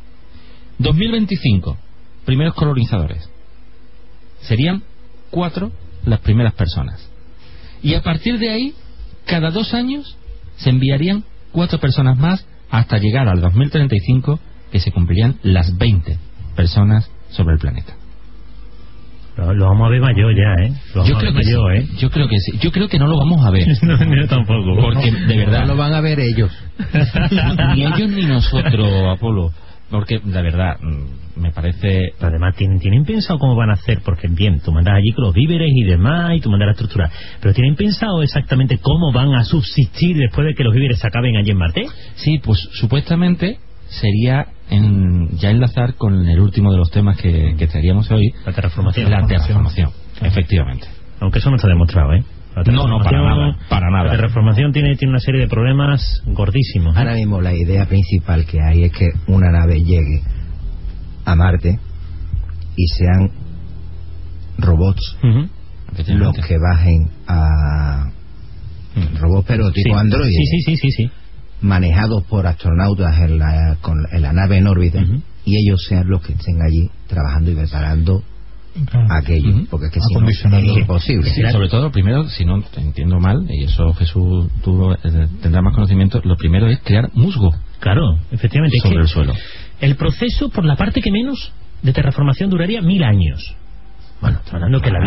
2025, primeros colonizadores. Serían 4 las primeras personas. Y a partir de ahí, cada 2 años se enviarían 4 personas más hasta llegar al 2035, que se cumplirían las 20 personas sobre el planeta. Lo vamos a ver mayor ya, ¿eh? Yo creo que sí. Yo creo que no lo vamos a ver. No, yo tampoco. Porque de verdad no lo van a ver ellos. Ni ellos ni nosotros, Apolo. Porque la verdad me parece... Pero además tienen pensado cómo van a hacer, porque bien, tú mandas allí con los víveres y demás y tú mandas la estructura, pero ¿tienen pensado exactamente cómo van a subsistir después de que los víveres se acaben allí en Marte? Sí, pues supuestamente sería ya enlazar con el último de los temas que traeríamos hoy, la terraformación. La terraformación, efectivamente. Aunque eso no está demostrado, ¿eh? No, para nada. La terraformación tiene una serie de problemas gordísimos, ¿eh? Ahora mismo la idea principal que hay es que una nave llegue a Marte y sean robots los que bajen a robots, pero tipo androides. Sí. Manejados por astronautas en la nave en órbita, y ellos sean los que estén allí trabajando y preparando aquello, porque es que si no es imposible. Sí, sobre todo, primero, si no te entiendo mal, y eso Jesús tú tendrás más conocimiento, lo primero es crear musgo. Claro, efectivamente. Sobre el suelo. El proceso, por la parte que menos, de terraformación duraría 1000 años. Bueno, estamos hablando que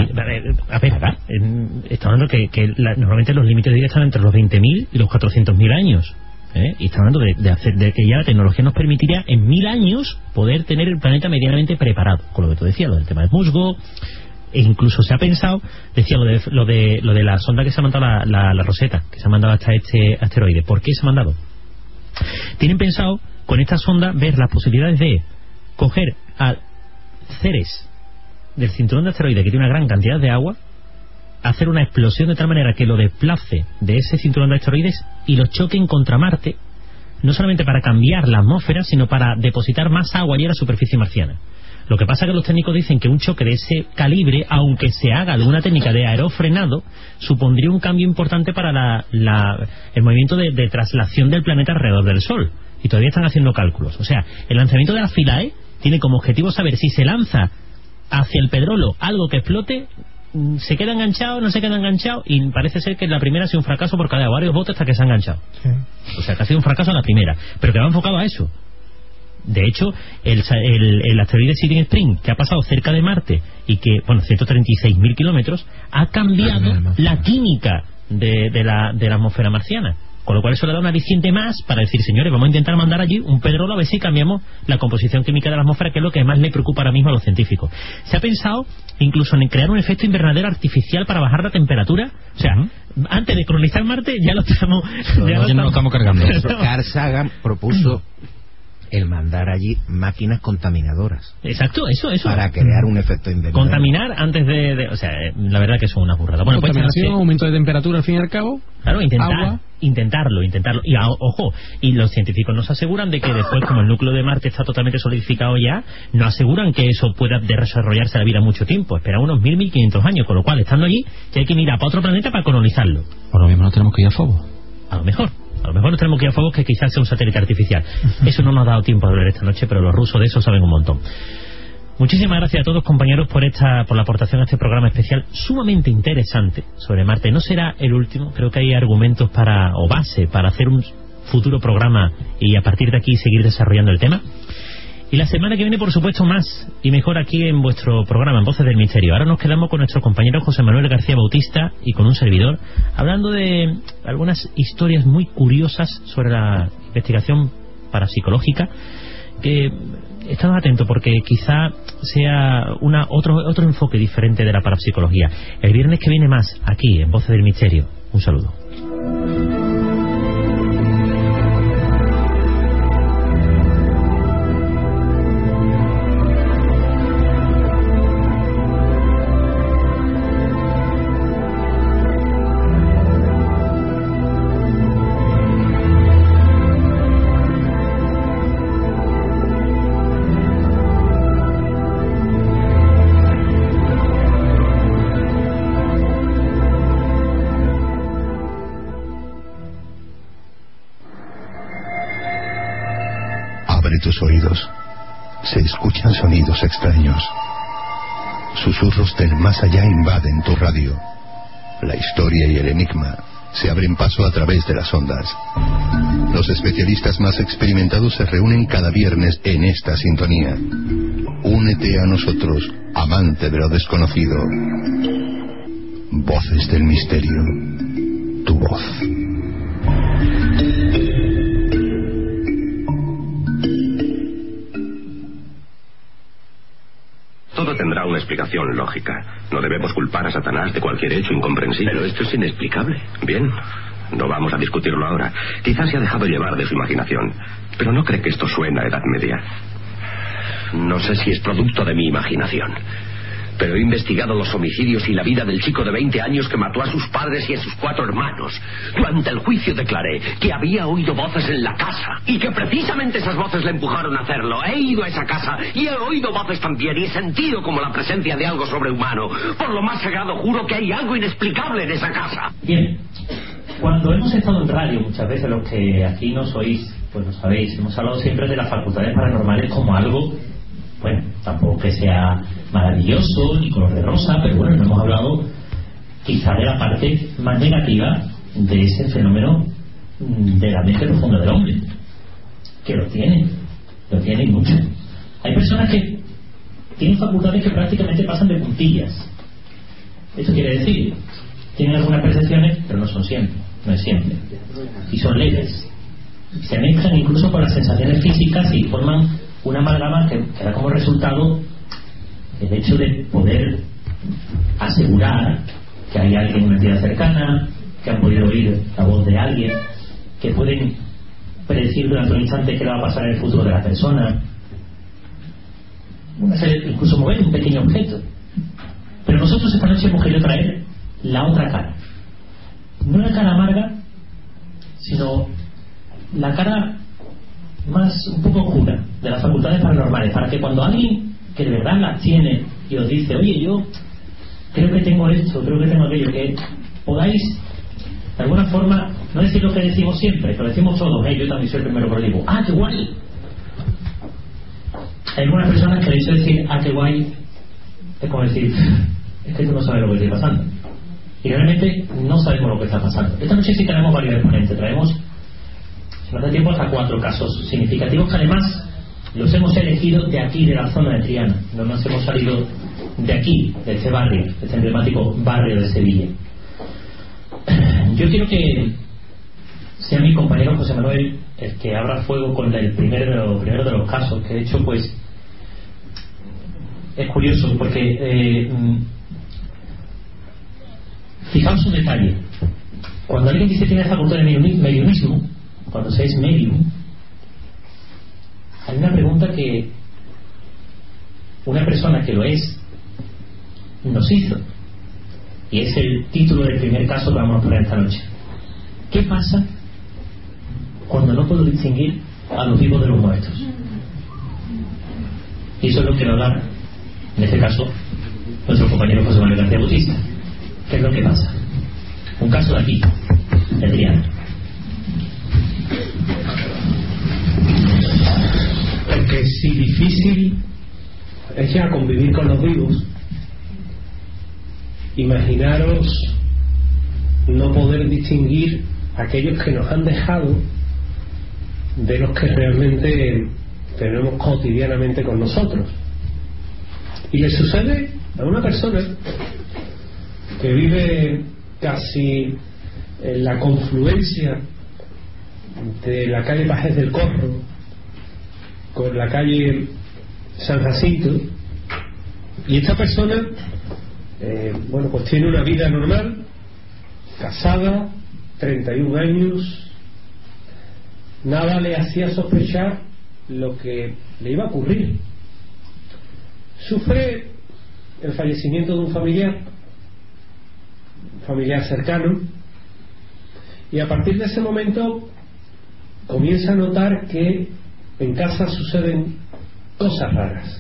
estamos hablando que normalmente los límites de vida están entre los 20.000 y los 400.000 años. Y estamos hablando de que ya la tecnología nos permitiría en 1000 años poder tener el planeta medianamente preparado, con lo que tú decías, lo del tema del musgo. E incluso se ha pensado, decía lo de la sonda que se ha mandado, la Rosetta, que se ha mandado hasta este asteroide. ¿Por qué se ha mandado? Tienen pensado con esta sonda ver las posibilidades de coger a Ceres del cinturón de asteroides, que tiene una gran cantidad de agua, hacer una explosión de tal manera que lo desplace de ese cinturón de asteroides y lo choquen contra Marte, no solamente para cambiar la atmósfera, sino para depositar más agua allí a la superficie marciana. Lo que pasa es que los técnicos dicen que un choque de ese calibre, aunque se haga alguna técnica de aerofrenado, supondría un cambio importante para el movimiento de traslación del planeta alrededor del Sol. Y todavía están haciendo cálculos. O sea, el lanzamiento de la Philae tiene como objetivo saber si se lanza hacia el pedrolo algo que explote, se queda enganchado, no se queda enganchado, y parece ser que la primera ha sido un fracaso porque ha dado varios botes hasta que se ha enganchado. Sí. O sea, que ha sido un fracaso la primera, pero que va enfocado a eso. De hecho, el asteroide Sidney Spring, que ha pasado cerca de Marte y que, 136.000 kilómetros, ha cambiado la química de la atmósfera marciana. Con lo cual eso le da una aliciente más para decir, señores, vamos a intentar mandar allí un pedrolo a ver si cambiamos la composición química de la atmósfera, que es lo que más le preocupa ahora mismo a los científicos. Se ha pensado incluso en crear un efecto invernadero artificial para bajar la temperatura. O sea, antes de colonizar Marte ya lo estamos... ya no lo estamos cargando. Carl Sagan propuso el mandar allí máquinas contaminadoras. Exacto, eso. Para crear un efecto invernadero. Contaminar antes de... O sea, la verdad que eso es una burrada. Bueno, contaminación, aumento de temperatura al fin y al cabo. Claro, intentarlo. Y ojo, y los científicos nos aseguran de que después, como el núcleo de Marte está totalmente solidificado ya, no aseguran que eso pueda desarrollarse la vida mucho tiempo. Esperan unos 1.500 años, con lo cual, estando allí, ya hay que mirar para otro planeta para colonizarlo. Por lo mismo no tenemos que ir a Phobos. A lo mejor nos tenemos que ir a Phobos, que quizás sea un satélite artificial. Eso no nos ha dado tiempo a hablar esta noche, pero los rusos de eso saben un montón. Muchísimas gracias a todos, compañeros, por la aportación a este programa especial sumamente interesante sobre Marte. No será el último, creo que hay argumentos base para hacer un futuro programa y a partir de aquí seguir desarrollando el tema. Y la semana que viene, por supuesto, más y mejor aquí en vuestro programa, en Voces del Misterio. Ahora nos quedamos con nuestro compañero José Manuel García Bautista y con un servidor, hablando de algunas historias muy curiosas sobre la investigación parapsicológica, que estad atentos porque quizá sea otro enfoque diferente de la parapsicología. El viernes que viene más, aquí en Voces del Misterio. Un saludo. Tus oídos. Se escuchan sonidos extraños. Susurros del más allá invaden tu radio. La historia y el enigma se abren paso a través de las ondas. Los especialistas más experimentados se reúnen cada viernes en esta sintonía. Únete a nosotros, amante de lo desconocido. Voces del Misterio. Tu voz. Todo tendrá una explicación lógica. No debemos culpar a Satanás de cualquier hecho incomprensible. Pero esto es inexplicable. Bien, no vamos a discutirlo ahora. Quizás se ha dejado llevar de su imaginación. Pero ¿no cree que esto suena a Edad Media? No sé si es producto de mi imaginación, pero he investigado los homicidios y la vida del chico de 20 años que mató a sus padres y a sus 4 hermanos. Durante el juicio declaré que había oído voces en la casa y que precisamente esas voces le empujaron a hacerlo. He ido a esa casa y he oído voces también y he sentido como la presencia de algo sobrehumano. Por lo más sagrado juro que hay algo inexplicable en esa casa. Bien, cuando hemos estado en radio muchas veces, los que aquí no sois, pues lo sabéis, hemos hablado siempre de las facultades paranormales como algo, bueno, tampoco que sea maravilloso ni color de rosa, pero bueno, no hemos hablado quizá de la parte más negativa de ese fenómeno de la mente profunda del hombre, que lo tiene mucho. Hay personas que tienen facultades que prácticamente pasan de puntillas. Esto quiere decir, tienen algunas percepciones, pero no son siempre, no es siempre, y son leves, se mezclan incluso con las sensaciones físicas y forman una amalgama que da como resultado el hecho de poder asegurar que hay alguien, una entidad cercana, que han podido oír la voz de alguien, que pueden predecir durante un instante qué le va a pasar en el futuro de la persona, incluso mover un pequeño objeto. Pero nosotros esta noche hemos querido traer la otra cara, no la cara amarga, sino la cara más un poco oscura de las facultades paranormales, para que cuando alguien que de verdad las tiene y os dice, oye, yo creo que tengo esto, creo que tengo aquello, que podáis de alguna forma no decir lo que decimos siempre, que lo decimos todos, yo también soy el primero que lo digo, ¡ah, qué guay! Hay algunas personas que le dicen decir, ¡ah, qué guay! Es como decir, es que tú no sabes lo que está pasando, y realmente no sabemos lo que está pasando. Esta noche sí tenemos varios exponentes, traemos no hace tiempo hasta 4 casos significativos que además los hemos elegido de aquí, de la zona de Triana. No nos hemos salido de aquí, de este barrio, de este emblemático barrio de Sevilla. Yo quiero que sea mi compañero José Manuel el que abra fuego con el primero de los casos, que de hecho pues es curioso porque fijaos un detalle. Cuando alguien dice que tiene facultad de mediumismo, cuando se es medium, hay una pregunta que una persona que lo es nos hizo, y es el título del primer caso que vamos a poner esta noche. ¿Qué pasa cuando no puedo distinguir a los vivos de los muertos? Y eso es lo que va a hablar, en este caso, nuestro compañero José Manuel García Bautista. ¿Qué es lo que pasa? Un caso de aquí, de Triana. Porque si difícil es ya convivir con los vivos, imaginaros no poder distinguir aquellos que nos han dejado de los que realmente tenemos cotidianamente con nosotros. Y le sucede a una persona que vive casi en la confluencia de la calle Pajes del Corro con la calle San Jacinto, y esta persona bueno, pues tiene una vida normal, casada, 31 años, nada le hacía sospechar lo que le iba a ocurrir. Sufre el fallecimiento de un familiar cercano, y a partir de ese momento comienza a notar que en casa suceden cosas raras,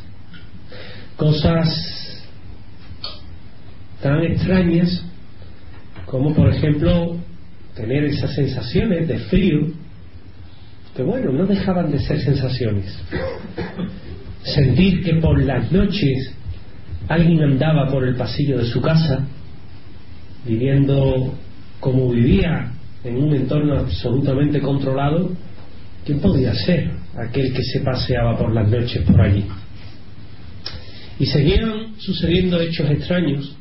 cosas tan extrañas como, por ejemplo, tener esas sensaciones de frío que, bueno, no dejaban de ser sensaciones. Sentir que por las noches alguien andaba por el pasillo de su casa, viviendo como vivía en un entorno absolutamente controlado. ¿Quién podía ser aquel que se paseaba por las noches por allí? Y seguían sucediendo hechos extraños.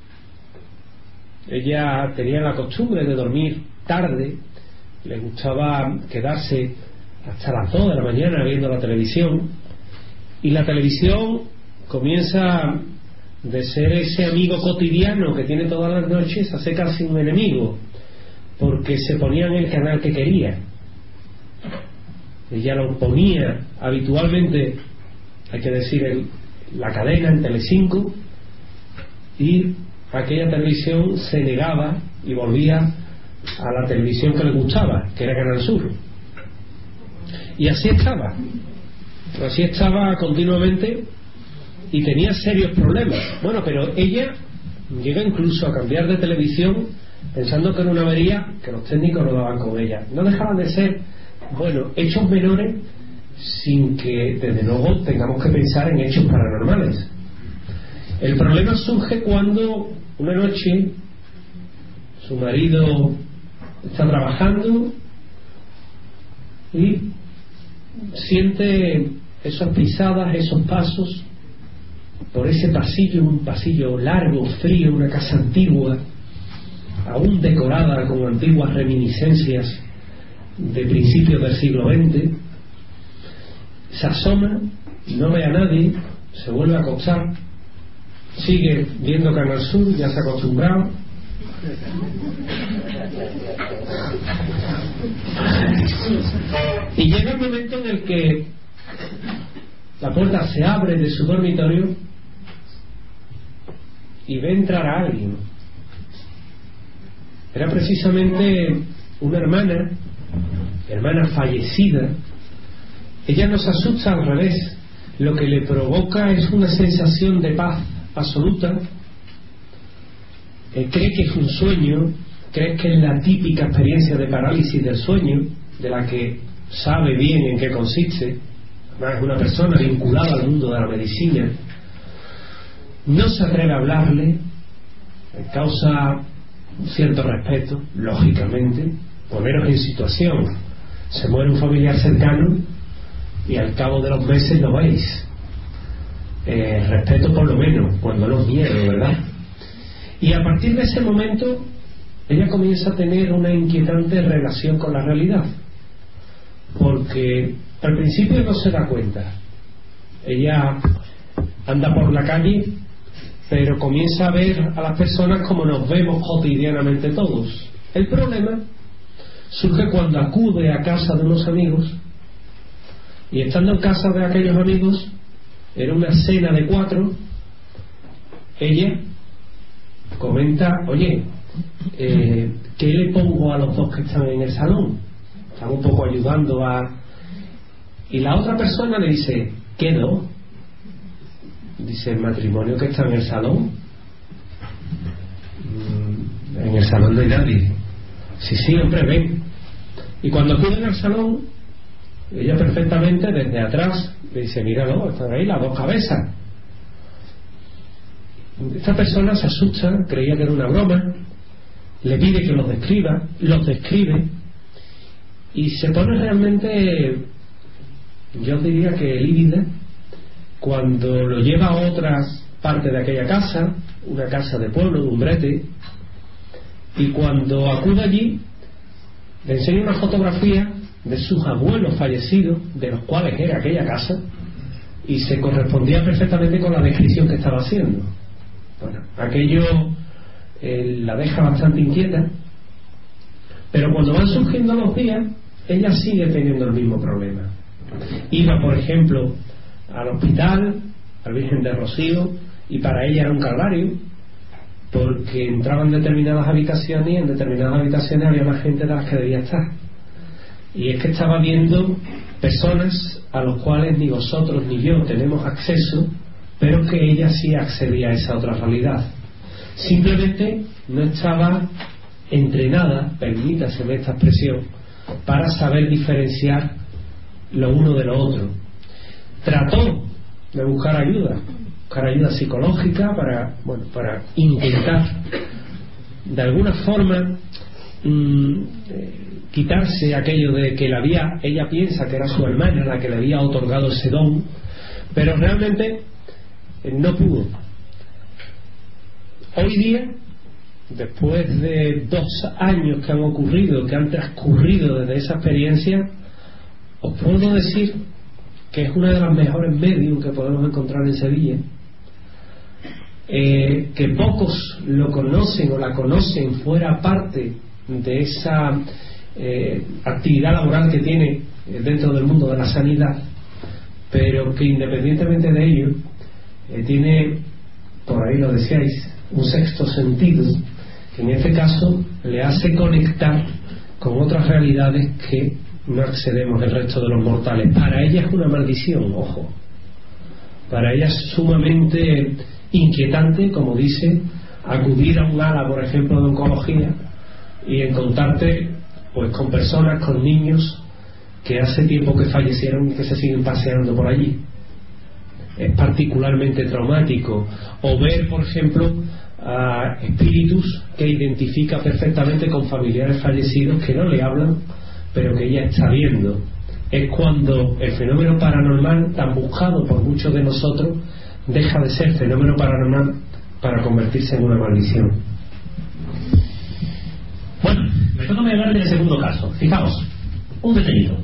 Ella tenía la costumbre de dormir tarde, le gustaba quedarse hasta las 2 de la mañana viendo la televisión, y la televisión comienza de ser ese amigo cotidiano que tiene todas las noches a ser casi un enemigo, porque se ponía en el canal que quería. Ella lo ponía habitualmente, hay que decir, la cadena en Telecinco, y aquella televisión se negaba y volvía a la televisión que le gustaba, que era Canal Sur. Y así estaba continuamente, y tenía serios problemas. Bueno, pero ella llega incluso a cambiar de televisión pensando que era una avería, que los técnicos no daban con ella. No dejaban de ser, bueno, hechos menores, sin que desde luego tengamos que pensar en hechos paranormales. El problema surge cuando una noche su marido está trabajando y siente esas pisadas, esos pasos por ese pasillo, un pasillo largo, frío, una casa antigua, aún decorada con antiguas reminiscencias de principios del siglo XX. Se asoma, no ve a nadie, se vuelve a acostar, sigue viendo Canal Sur, ya se ha acostumbrado. Y llega el momento en el que la puerta se abre de su dormitorio y ve entrar a alguien. Era precisamente una hermana fallecida. Ella no se asusta, al revés, lo que le provoca es una sensación de paz absoluta. Cree que es un sueño, cree que es la típica experiencia de parálisis del sueño, de la que sabe bien en qué consiste. Además, es una persona vinculada al mundo de la medicina. No se atreve a hablarle, causa un cierto respeto, lógicamente. Poneros en situación: se muere un familiar cercano y al cabo de los meses lo veis. Respeto por lo menos, cuando no es miedo, ¿verdad? Y a partir de ese momento ella comienza a tener una inquietante relación con la realidad, porque al principio no se da cuenta. Ella anda por la calle, pero comienza a ver a las personas como nos vemos cotidianamente todos. El problema surge cuando acude a casa de unos amigos, y estando en casa de aquellos amigos, era una cena de 4, ella comenta: oye, ¿qué le pongo a los dos que están en el salón? Están un poco ayudando a... Y la otra persona le dice: ¿qué dos? Dice: el matrimonio que está en el salón. En el salón no hay nadie. Sí, siempre ven. Y cuando acuden al salón, ella perfectamente desde atrás le dice: míralo, están ahí las dos cabezas. Esta persona se asusta, creía que era una broma, le pide que los describe, y se pone realmente, yo diría que lívida, cuando lo lleva a otras partes de aquella casa, una casa de pueblo, de un brete, y cuando acude allí le enseña una fotografía de sus abuelos fallecidos, de los cuales era aquella casa, y se correspondía perfectamente con la descripción que estaba haciendo. Bueno, aquello la deja bastante inquieta, pero cuando van surgiendo los días, ella sigue teniendo el mismo problema. Iba, por ejemplo, al hospital, al Virgen de Rocío, y para ella era un calvario, porque entraba en determinadas habitaciones y en determinadas habitaciones había más gente de las que debía estar. Y es que estaba viendo personas a los cuales ni vosotros ni yo tenemos acceso, pero que ella sí accedía a esa otra realidad. Simplemente no estaba entrenada, permítaseme esta expresión, para saber diferenciar lo uno de lo otro. Trató de buscar ayuda psicológica para intentar de alguna forma quitarse aquello de que ella piensa que era su hermana la que le había otorgado ese don, pero realmente no pudo. Hoy día, después de 2 años que han transcurrido desde esa experiencia, os puedo decir que es una de las mejores medium que podemos encontrar en Sevilla, que pocos lo conocen o la conocen fuera parte de esa actividad laboral que tiene dentro del mundo de la sanidad, pero que independientemente de ello tiene, por ahí lo decíais, un sexto sentido que en este caso le hace conectar con otras realidades que no accedemos el resto de los mortales. Para ella es una maldición, ojo, para ella es sumamente inquietante, como dice, acudir a un ala, por ejemplo, de oncología y encontrarte pues con personas, con niños que hace tiempo que fallecieron y que se siguen paseando por allí. Es particularmente traumático. O ver, por ejemplo, a espíritus que identifica perfectamente con familiares fallecidos que no le hablan, pero que ella está viendo. Es cuando el fenómeno paranormal, tan buscado por muchos de nosotros, deja de ser fenómeno paranormal para convertirse en una maldición. Bueno, me toca hablar del segundo caso. Fijaos, un detenido.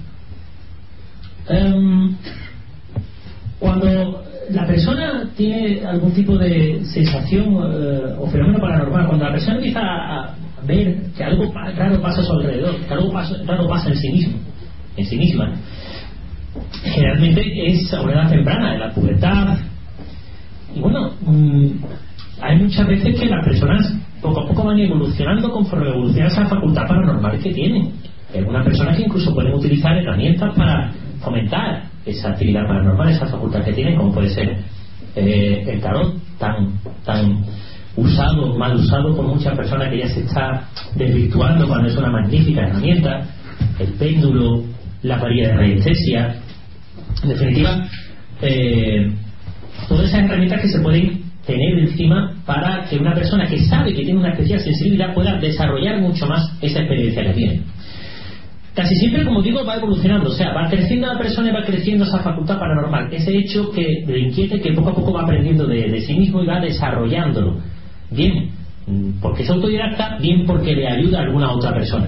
Cuando la persona tiene algún tipo de sensación o fenómeno paranormal, cuando la persona empieza a ver que algo raro pasa a su alrededor, que algo raro pasa en sí mismo, en sí misma, generalmente es a una edad temprana, en la pubertad. Y bueno, hay muchas veces que las personas poco a poco van evolucionando conforme evoluciona esa facultad paranormal que tienen. Hay algunas personas que incluso pueden utilizar herramientas para fomentar esa actividad paranormal, esa facultad que tienen, como puede ser el tarot, tan usado, mal usado por muchas personas, que ya se está desvirtuando cuando es una magnífica herramienta, el péndulo, la varilla de radiestesia, en definitiva, todas esas herramientas que se pueden tener encima para que una persona que sabe que tiene una especial sensibilidad pueda desarrollar mucho más esa experiencia que tiene. Casi siempre, como digo, va evolucionando, o sea, va creciendo la persona y va creciendo esa facultad paranormal, ese hecho que le inquiete, que poco a poco va aprendiendo de sí mismo y va desarrollándolo, bien porque es autodidacta, bien porque le ayuda a alguna otra persona.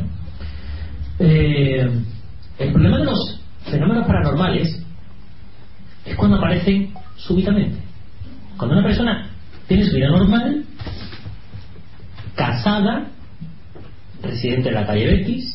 El problema de los fenómenos paranormales es cuando aparecen súbitamente. Cuando una persona tiene su vida normal, casada, residente en la calle Betis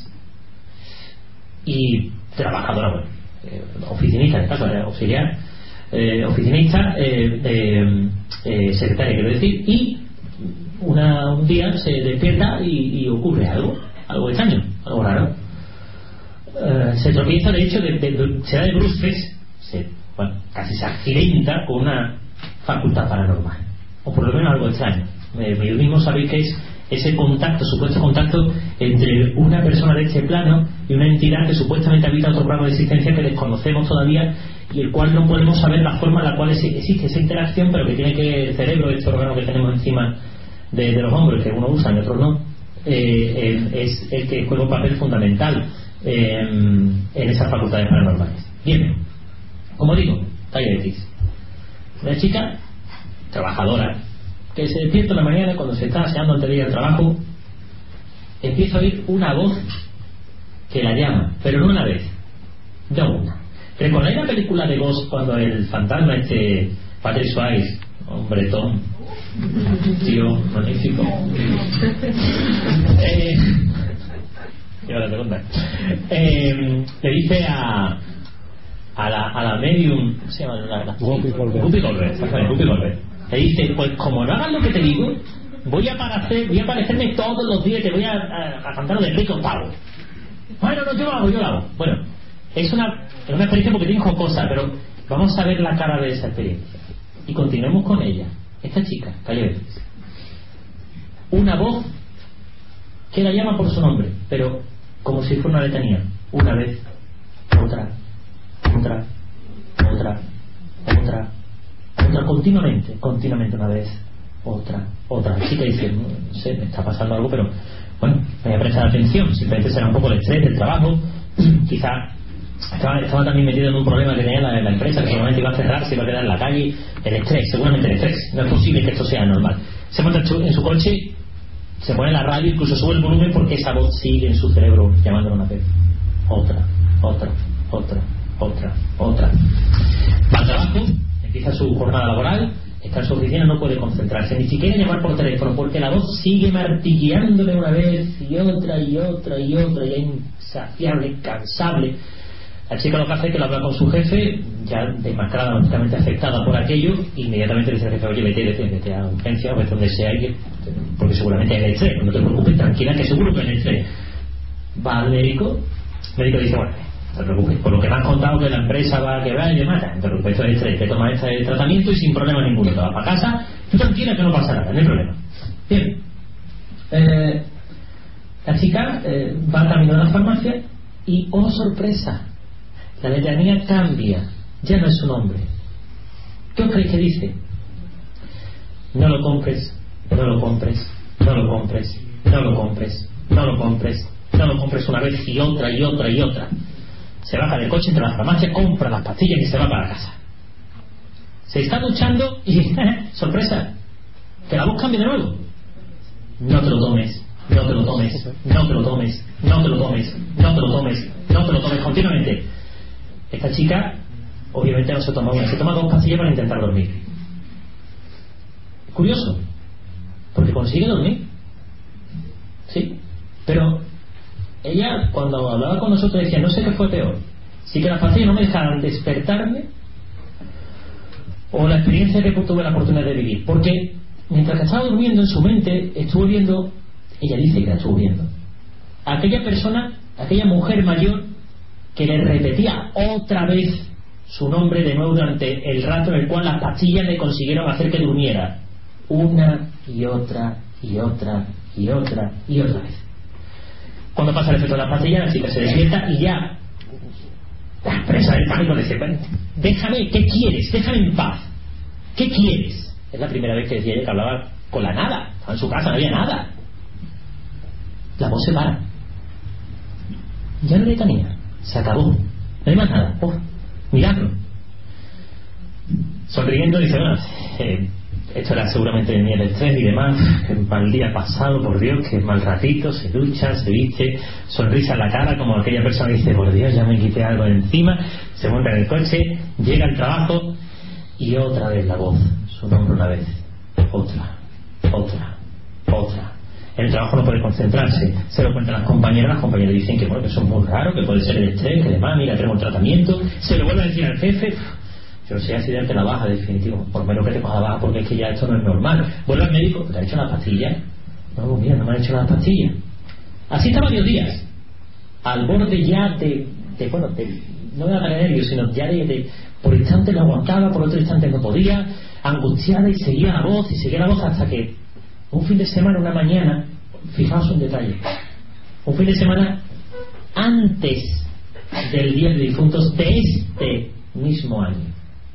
y trabajadora, oficinista, en el caso de auxiliar, oficinista, secretaria, quiero decir, y un día se despierta y ocurre algo extraño, algo raro. Se tropieza, de hecho, se da de bruces, casi se accidenta con una facultad paranormal, o por lo menos algo extraño. Yo mismo sabéis que es ese contacto, supuesto contacto entre una persona de este plano y una entidad que supuestamente habita otro plano de existencia que desconocemos todavía y el cual no podemos saber la forma en la cual existe esa interacción, pero que tiene que el cerebro, este órgano que tenemos encima de los hombros, que uno usa y otros no, es el que juega un papel fundamental en esas facultades paranormales. Bien, como digo, talla X, una chica trabajadora que se despierta en la mañana cuando se está aseando antes de ir al trabajo, empieza a oír una voz que la llama, pero no una vez, no una. ¿Recordáis la película de Ghost cuando el fantasma Patrick Swayze, hombre Tom, tío magnífico, y ahora te contar, le dice a la medium, ¿cómo se llama? Whoopi Goldberg, le dice, pues como no hagas lo que te digo, voy a aparecerme todos los días, te voy a cantar de rico pavo. Bueno, no, yo lo hago. Bueno, es una experiencia porque tiene jocosa, pero vamos a ver la cara de esa experiencia y continuemos con ella. Esta chica, Calle, una voz que la llama por su nombre, pero como si fuera una letanía, una vez, otra, continuamente, una vez, otra. La chica dice, no sé, me está pasando algo, pero bueno, me voy a prestar atención, simplemente será un poco el estrés del trabajo, quizá estaba también metido en un problema que tenía la empresa, que seguramente iba a cerrar, se iba a quedar en la calle, seguramente el estrés, no es posible que esto sea normal. Se monta en su coche, se pone la radio, incluso sube el volumen porque esa voz sigue en su cerebro llamándolo una vez, otra. Va al trabajo, empieza su jornada laboral, está en su oficina, no puede concentrarse, ni siquiera llamar por teléfono, porque la voz sigue martilleándole una vez y otra, y es insaciable, incansable. La chica lo que hace es que lo habla con su jefe, ya demacrada, lógicamente afectada por aquello, inmediatamente le dice al jefe, oye, vete a urgencia, o vete donde sea, porque seguramente hay estrés, no te preocupes, tranquila, que seguro que hay estrés. Va al médico, el médico dice, bueno, no te preocupes, por lo que me has contado que la empresa va a quebrar y demás, no te preocupes, esto es estrés, te tomas este tratamiento y sin problema ninguno, te vas para casa, tú tranquila que no pasa nada, no hay problema. Bien, la chica va camino a la farmacia y, oh sorpresa, la letanía cambia, ya no es su nombre. ¿Qué os creéis que dice? No lo compres una vez y otra. Se baja del coche, entra a la farmacia, compra las pastillas y se va para casa. Se está duchando y sorpresa, que la voz cambia de nuevo. No te lo tomes continuamente. Esta chica obviamente no se toma una, se toma 2 pastillas para intentar dormir. Curioso, porque consigue dormir, sí, pero ella cuando hablaba con nosotros decía, no sé qué fue peor, si que las pastillas no me dejaran despertarme o la experiencia que tuve la oportunidad de vivir, porque mientras que estaba durmiendo en su mente estuvo viendo, ella dice que la estuvo viendo, aquella persona, aquella mujer mayor que le repetía otra vez su nombre de nuevo durante el rato en el cual las pastillas le consiguieron hacer que durmiera, una y otra vez. Cuando pasa el efecto de las pastillas, la chica se despierta y ya la presa del pánico le dice, déjame, ¿qué quieres? Déjame en paz, ¿qué quieres? Es la primera vez que decía ella que hablaba con la nada, estaba en su casa, no había nada. La voz se para, ya no le tenía, se acabó, no hay más nada. Miradlo, sonriendo dice, bueno, esto era seguramente ni el estrés y demás, que mal día pasado, por Dios, que mal ratito, se ducha, se viste, sonrisa en la cara, como aquella persona dice, por Dios, ya me quité algo de encima, se monta en el coche, llega al trabajo y otra vez la voz, su nombre una vez, otra. En el trabajo no puede concentrarse, se lo cuentan las compañeras dicen que bueno, que eso es muy raro, que puede ser el estrés, que además, mira, tenemos tratamiento, se lo vuelve a decir al jefe, yo sé si darte la baja definitivo, por menos que te coja la baja porque es que ya esto no es normal. Vuelve al médico, ¿te han hecho las pastillas? No, mira, no me han hecho las pastillas. Así está varios días, al borde ya no de ataque de nervios, sino ya por instantes no aguantaba, por otro instante no podía, angustiada, y seguía la voz hasta que un fin de semana, una mañana, fijaos un detalle, un fin de semana antes del Día de Difuntos de este mismo año,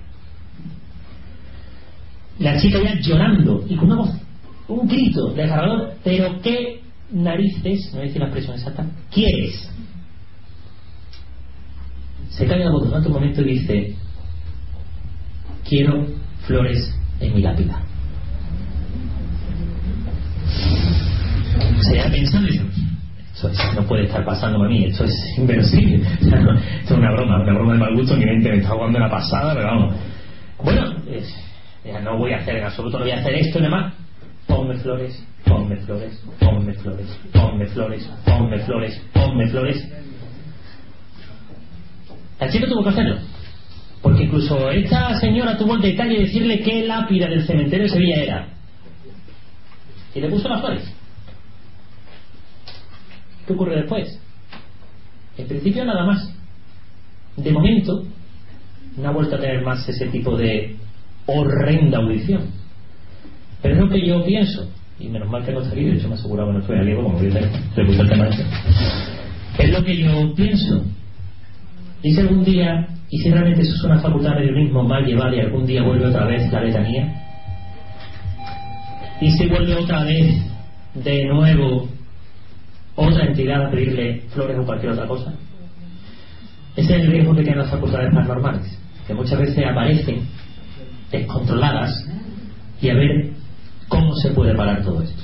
la chica ya llorando y con una voz, un grito desgarrador, pero qué narices, no voy a decir la expresión exacta, ¿quieres? Se calla la voz durante un momento y dice, quiero flores en mi lápida. Se queda pensando y dice, Eso no puede estar pasándome a mí, esto es inverosímil. O sea, no, esto es una broma de mal gusto, mi mente me está jugando la pasada, pero vamos. Bueno, ya no voy a hacer en absoluto, no voy a hacer esto y nada más. Ponme flores, ponme flores, ponme flores, ponme flores, ponme flores, ponme flores. El chico tuvo que hacerlo, porque incluso esta señora tuvo el detalle de decirle qué lápida del cementerio de Sevilla era, y le puso las flores. ¿Qué ocurre después? En principio nada más. De momento no ha vuelto a tener más ese tipo de horrenda audición. Pero es lo que yo pienso, y menos mal que no está aquí, de hecho me he asegurado que no estoy aliado, como le puse el tema este. Es lo que yo pienso. Y si algún día, y si realmente eso es una facultad de periodismo mal llevada y algún día vuelve otra vez la letanía, y si vuelve otra vez de nuevo otra entidad a pedirle flores o cualquier otra cosa, ese es el riesgo que tienen las facultades paranormales, que muchas veces aparecen descontroladas, y a ver cómo se puede parar todo esto.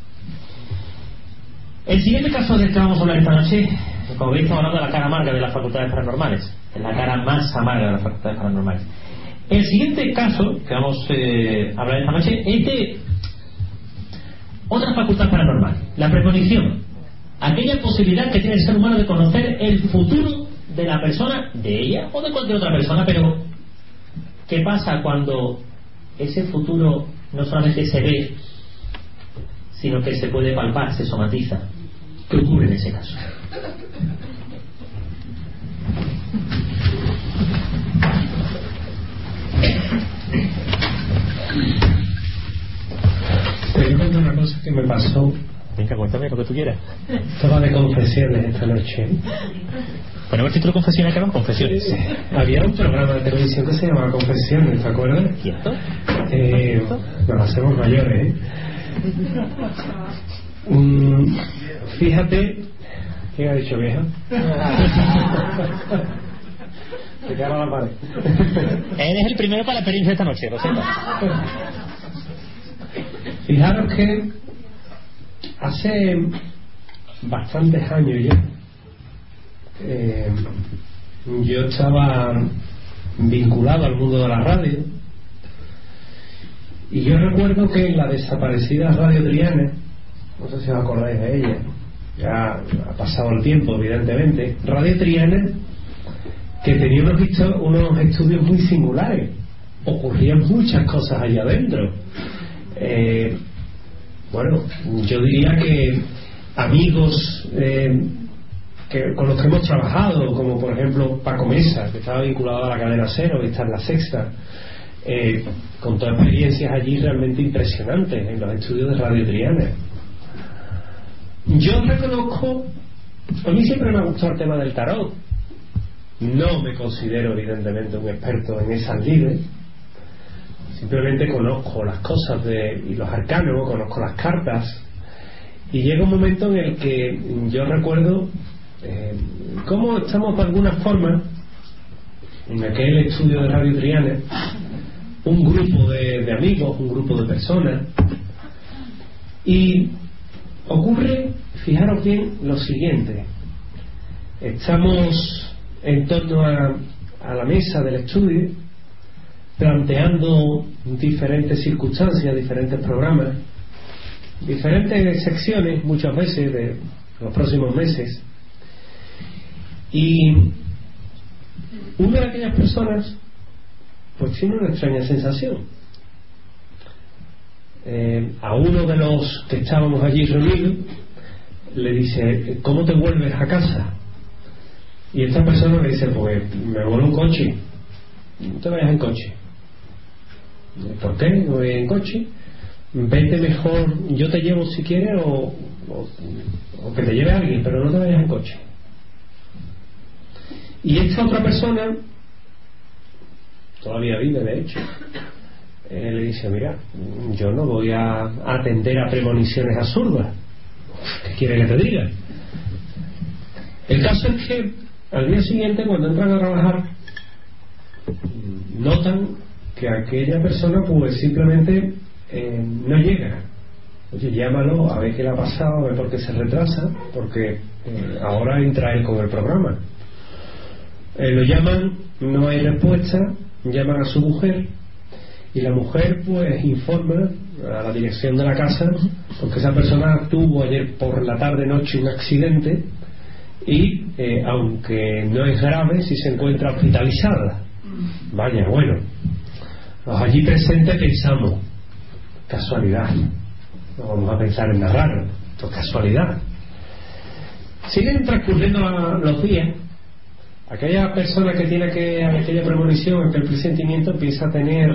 El siguiente caso del que vamos a hablar esta noche, como veis, estamos hablando de la cara amarga de las facultades paranormales, es la cara más amarga de las facultades paranormales. El siguiente caso que vamos a hablar esta noche es de otra facultad paranormal, la premonición, aquella posibilidad que tiene el ser humano de conocer el futuro de la persona, de ella o de cualquier otra persona. Pero ¿qué pasa cuando ese futuro no solamente se ve, sino que se puede palpar, se somatiza? ¿Qué ocurre en ese caso? Te voy a contar una cosa que me pasó. Venga, cuéntame lo que tú quieras. Estaba de confesiones esta noche. Ponemos el título Confesiones, que van confesiones. Había un programa de televisión que se llamaba Confesiones, ¿te acuerdas? ¿Cierto? Nos hacemos mayores, Fíjate. ¿Quién ha dicho vieja? Se queda la pared. Eres el primero para la experiencia de esta noche, lo sepas. Fijaros que hace bastantes años ya yo estaba vinculado al mundo de la radio, y yo recuerdo que en la desaparecida Radio Triana, no sé si os acordáis de ella, ya ha pasado el tiempo evidentemente, Radio Triana, que tenía unos estudios muy singulares, ocurrían muchas cosas allá adentro. Bueno, yo diría que amigos con los que hemos trabajado, como por ejemplo Paco Mesa, que estaba vinculado a la cadena Cero y está en La Sexta, con todas experiencias allí realmente impresionantes en los estudios de Radio Triana. Yo reconozco, a mí siempre me ha gustado el tema del tarot. No me considero evidentemente un experto en esas lides, simplemente conozco las cosas y los arcanos, conozco las cartas, y llega un momento en el que yo recuerdo cómo estamos de alguna forma en aquel estudio de Radio Triana, un grupo de amigos, un grupo de personas, y ocurre, fijaros bien, lo siguiente: estamos en torno a la mesa del estudio planteando diferentes circunstancias, diferentes programas, diferentes secciones muchas veces de los próximos meses, y una de aquellas personas pues tiene una extraña sensación. A uno de los que estábamos allí reunidos le dice: ¿cómo te vuelves a casa? Y esta persona le dice: pues me vuelvo en coche. No te vayas en coche. ¿Por qué no voy en coche? Vete mejor, yo te llevo si quieres, o que te lleve alguien, pero no te vayas en coche. Y esta otra persona, todavía vive de hecho, le dice: mira, yo no voy a atender a premoniciones absurdas. ¿Qué quiere que te diga? El caso es que al día siguiente, cuando entran a trabajar, notan que aquella persona pues simplemente no llega. oye, llámalo a ver qué le ha pasado, a ver por qué se retrasa, porque ahora entra él con el programa. Lo llaman, no hay respuesta, llaman a su mujer y la mujer pues informa a la dirección de la casa porque esa persona tuvo ayer por la tarde noche un accidente y aunque no es grave, sí se encuentra hospitalizada. Vaya, bueno, los allí presentes pensamos, casualidad, no vamos a pensar en nada raro, esto es casualidad. Siguen transcurriendo los días. Aquella persona que tiene aquella premonición, aquel presentimiento, empieza a tener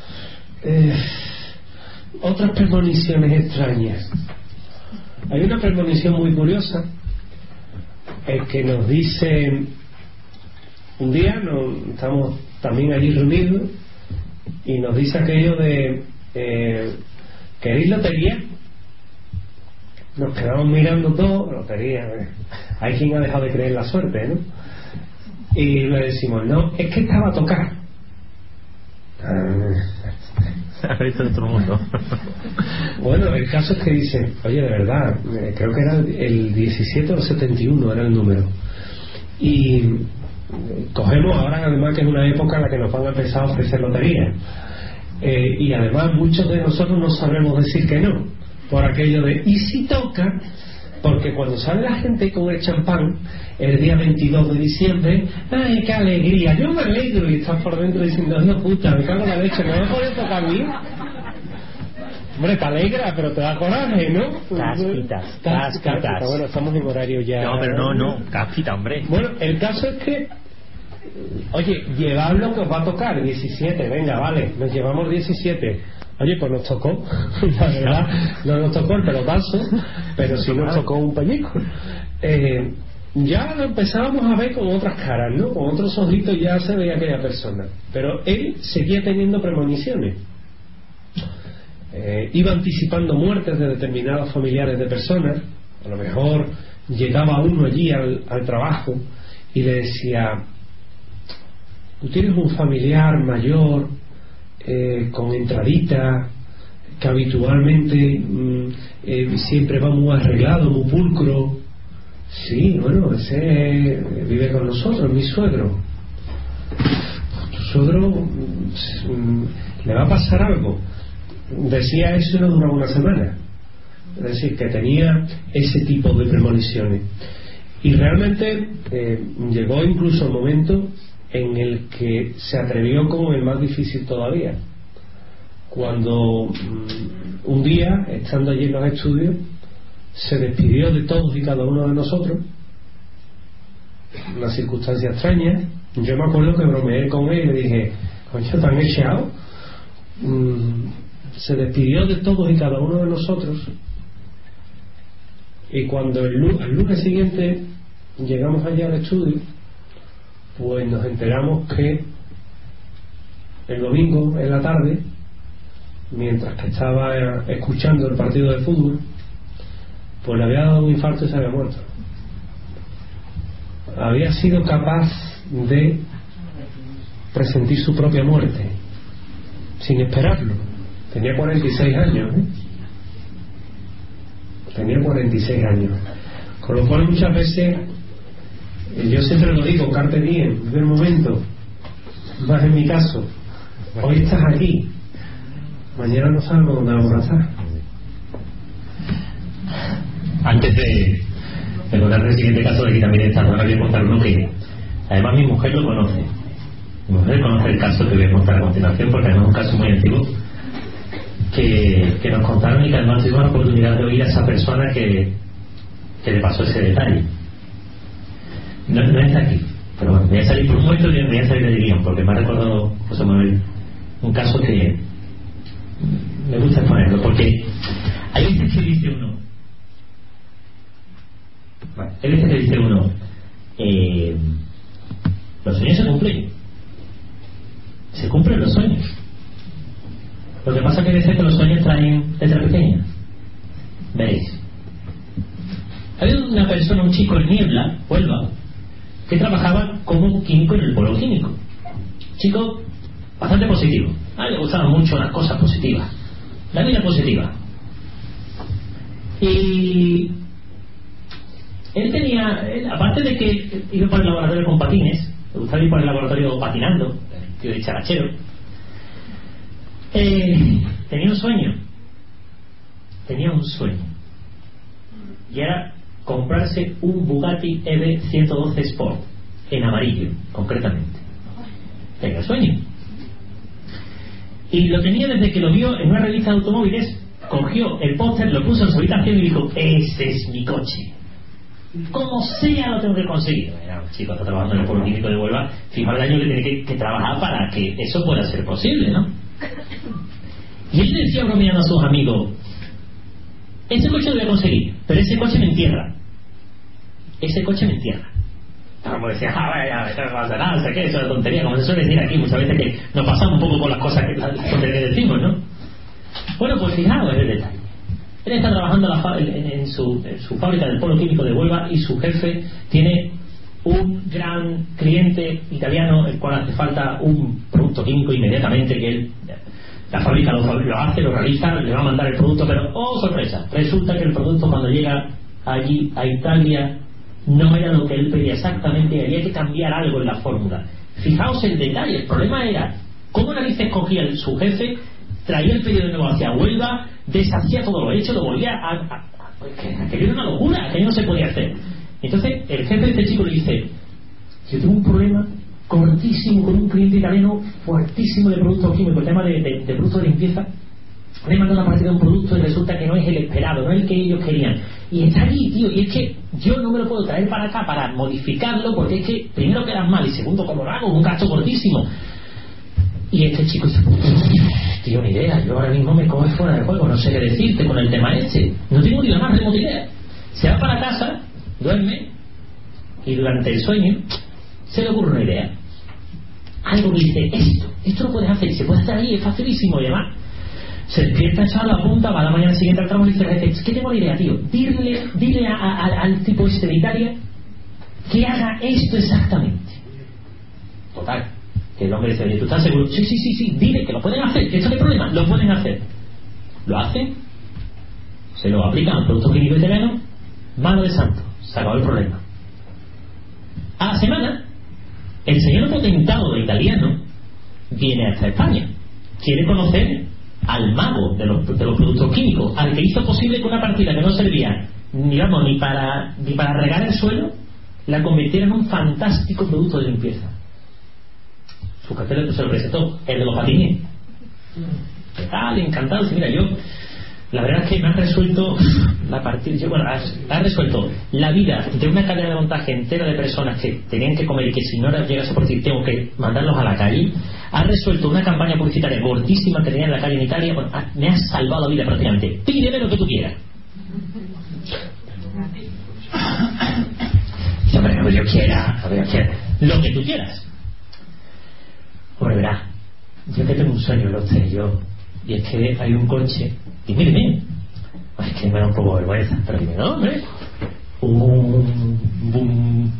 otras premoniciones extrañas. Hay una premonición muy curiosa, que nos dice, un día estamos también allí reunidos y nos dice aquello de ¿queréis lotería? Nos quedamos mirando todo, lotería, hay quien ha dejado de creer en la suerte, ¿no? Y le decimos, no, es que estaba a tocar. Ha visto de todo el mundo. Bueno, el caso es que dice, oye, de verdad, creo que era el 17 o 71 era el número. Y cogemos ahora, además, que es una época en la que nos van a empezar a ofrecer lotería. Y además muchos de nosotros no sabremos decir que no, por aquello de, ¿y si toca? Porque cuando sale la gente con el champán el día 22 de diciembre, ¡ay, qué alegría! Yo me alegro, y estás por dentro diciendo, no, puta, me cago en la leche, ¿me va a poder tocar a mí? Hombre, te alegra, pero te da coraje, ¿no? Casquitas. Bueno, estamos en horario ya. No, pero no, casquita, hombre. Bueno, el caso es que, oye, llevad lo que os va a tocar, 17, venga, vale, nos llevamos 17. Oye, pues nos tocó, la verdad, no nos tocó el pelotazo, pero sí nos tocó un pellizco. Ya lo empezábamos a ver con otras caras, ¿no? Con otros ojitos ya se veía aquella persona. Pero él seguía teniendo premoniciones. Iba anticipando muertes de determinados familiares de personas. A lo mejor llegaba uno allí al trabajo y le decía, tú tienes un familiar mayor con entradita, que habitualmente siempre va muy arreglado, muy pulcro. Sí, bueno, ese vive con nosotros, mi suegro. Tu suegro le va a pasar algo. Decía eso y no duraba una semana. Es decir, que tenía ese tipo de premoniciones. Y realmente llegó incluso el momento en el que se atrevió con el más difícil todavía, cuando un día, estando allí en los estudios, se despidió de todos y cada uno de nosotros, una circunstancia extraña. Yo me acuerdo que bromeé con él y le dije, coño, ¿te han echado? Se despidió de todos y cada uno de nosotros, y cuando el lunes siguiente llegamos allá al estudio, pues nos enteramos que el domingo en la tarde, mientras que estaba escuchando el partido de fútbol, pues le había dado un infarto y se había muerto. Había sido capaz de presentir su propia muerte sin esperarlo. Tenía 46 años, ¿eh? Tenía 46 años. Con lo cual muchas veces, yo siempre lo digo, carpe diem, vive el momento. Más en mi caso, hoy estás aquí, mañana no sabemos dónde vamos a estar. Antes de contar el siguiente caso, de aquí también está, voy a contar uno que además mi mujer lo conoce. Mi mujer conoce el caso que voy a contar a continuación, porque además es un caso muy antiguo que nos contaron, y que además tuvimos la oportunidad de oír a esa persona que le pasó ese detalle. No está aquí, pero bueno, voy a salir por un momento y voy a salir de guión, porque me ha recordado José Manuel un caso que me gusta exponerlo, porque hay veces que dice uno, los sueños se cumplen los sueños. Lo que pasa es que dice que los sueños traen letra pequeña. Veréis, había una persona, un chico en Niebla, Huelva, que trabajaba como químico en el polo químico. Chico bastante positivo. A él le gustaban mucho las cosas positivas, la vida positiva. Y él, aparte de que iba por el laboratorio con patines, le gustaba ir por el laboratorio patinando, tío de charachero, tenía un sueño, y era comprarse un Bugatti EV112 Sport en amarillo, concretamente. Tenía sueño, y lo tenía desde que lo vio en una revista de automóviles. Cogió el póster, lo puso en su habitación y dijo: ese es mi coche, como sea lo tengo que conseguir. Mira, chico, está trabajando en el Polo Químico de Huelva, fijaos el año que tiene que trabajar para que eso pueda ser posible, ¿no? Y él decía bromeando a sus amigos: ese coche lo voy a conseguir, pero ese coche me entierra. Como decía, vaya, no pasa nada, no sé qué, eso es tontería, como se suele decir aquí muchas veces, que nos pasamos un poco con las cosas que decimos, ¿no? Bueno, pues fijaos en el detalle. Él está trabajando en su fábrica del Polo Químico de Huelva, y su jefe tiene un gran cliente italiano, el cual hace falta un producto químico inmediatamente, que él, la fábrica lo hace, lo realiza, le va a mandar el producto, pero ¡oh, sorpresa! Resulta que el producto, cuando llega allí a Italia, no era lo que él pedía exactamente, y había que cambiar algo en la fórmula. Fijaos el detalle. El problema era cómo narices cogía su jefe, traía el pedido de nuevo hacia Huelva, deshacía todo lo hecho, lo volvía aquello era una locura, aquello no se podía hacer. Entonces el jefe de este chico le dice: yo tengo un problema cortísimo con un cliente italiano fuertísimo de productos químicos, el tema de productos de limpieza. Le he mandado una partida de un producto y resulta que no es el esperado, no es el que ellos querían, y está allí, tío, y es que yo no me lo puedo traer para acá para modificarlo, porque es que primero quedan mal, y segundo, como lo hago, un gasto cortísimo. Y este chico dice: tío, ni idea, yo ahora mismo me coges fuera del juego, no sé qué decirte con el tema este, no tengo ni la más remota idea. Se va para casa, duerme, y durante el sueño se le ocurre una idea, algo que dice: esto lo puedes hacer, se puede hacer ahí, es facilísimo. Y además se despierta, echado la punta, va a la mañana siguiente al trabajo y dice: es que tengo una idea, tío, dile al tipo este de Italia que haga esto exactamente. Total, que el hombre dice: oye, ¿tú estás seguro? Sí, dile que lo pueden hacer, que esto no hay problema, lo pueden hacer. Lo hacen, se lo aplican al producto químico italiano, mano de santo, se acabó el problema. A la semana, el señor potentado de italiano viene hasta España, quiere conocer al mago de los productos químicos, al que hizo posible que una partida que no servía ni para regar el suelo la convirtiera en un fantástico producto de limpieza. Su cartel se lo presentó, el de los patines. ¿Qué tal? Encantado. Sí, mira, yo la verdad es que me ha resuelto ha resuelto la vida de una cadena de montaje entera de personas que tenían que comer, y que si no llegase por ti tengo que mandarlos a la calle. Ha resuelto una campaña publicitaria gordísima que tenía en la calle en Italia. Bueno, me ha salvado la vida prácticamente. Pídeme lo que tú quieras. Hombre, lo que yo quiera, lo que tú quieras. Hombre, verás, yo que tengo un sueño, lo sé yo, y es que hay un coche, y mire, es que me da un poco de vergüenza, pero dime, no, hombre, un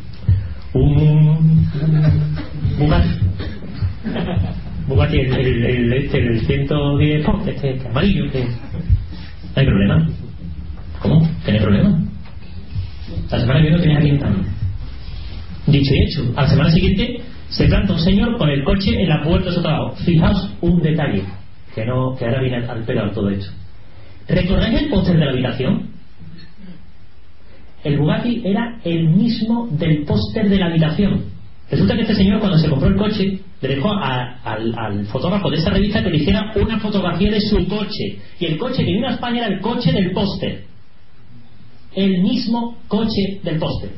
Bugatti, el 110 Sport, este amarillo, no hay problema. ¿Cómo? ¿Que no hay problema? La semana que viene lo tenías aquí en Italia. Dicho y hecho, a la semana siguiente se planta un señor con el coche en la puerta de su trabajo. Fijaos un detalle que ahora viene al pelo de todo esto. ¿Recordáis el póster de la habitación? El Bugatti era el mismo del póster de la habitación. Resulta que este señor, cuando se compró el coche, le dejó al fotógrafo de esa revista que le hiciera una fotografía de su coche, y el coche que vino a España era el coche del póster, el mismo coche del póster.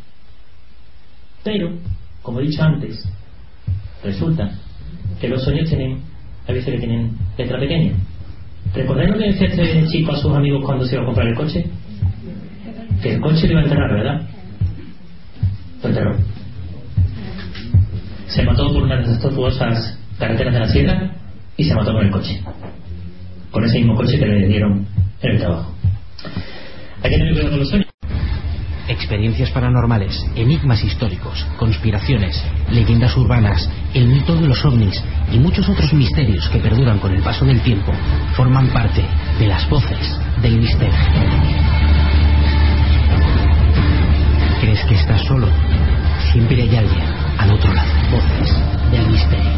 Pero, como he dicho antes, resulta que los sueños a veces que tienen letra pequeña. ¿Recordáis lo que decía este chico a sus amigos cuando se iba a comprar el coche? Que el coche lo iba a enterrar, ¿verdad? Lo enterró. Se mató por una de esas tortuosas carreteras de la sierra y se mató con el coche, con ese mismo coche que le dieron en el trabajo. Hay que tener cuidado con los sueños. Experiencias paranormales, enigmas históricos, conspiraciones, leyendas urbanas, el mito de los ovnis y muchos otros misterios que perduran con el paso del tiempo forman parte de las voces del misterio. que estás solo, siempre hay alguien al otro lado. Voces del misterio.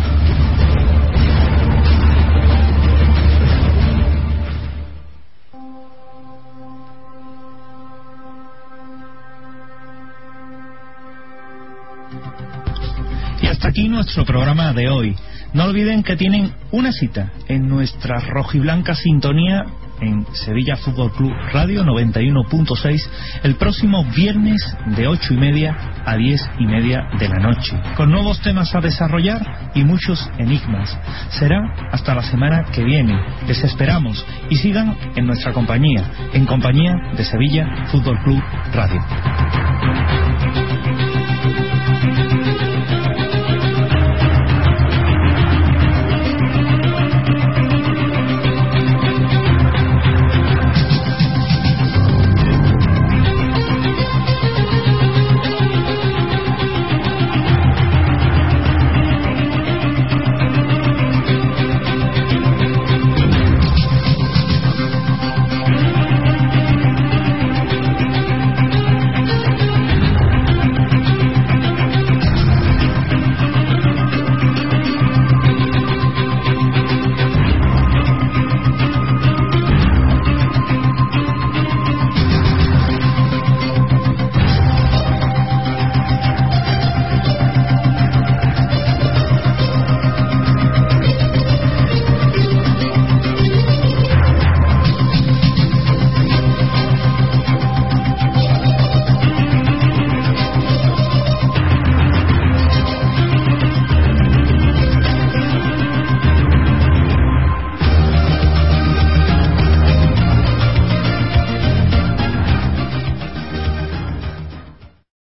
Y hasta aquí nuestro programa de hoy. No olviden que tienen una cita en nuestra rojiblanca sintonía en Sevilla Fútbol Club Radio 91.6 el próximo viernes de 8:30 a 10:30 de la noche, con nuevos temas a desarrollar y muchos enigmas. Será hasta la semana que viene. Les esperamos y sigan en nuestra compañía, en compañía de Sevilla Fútbol Club Radio.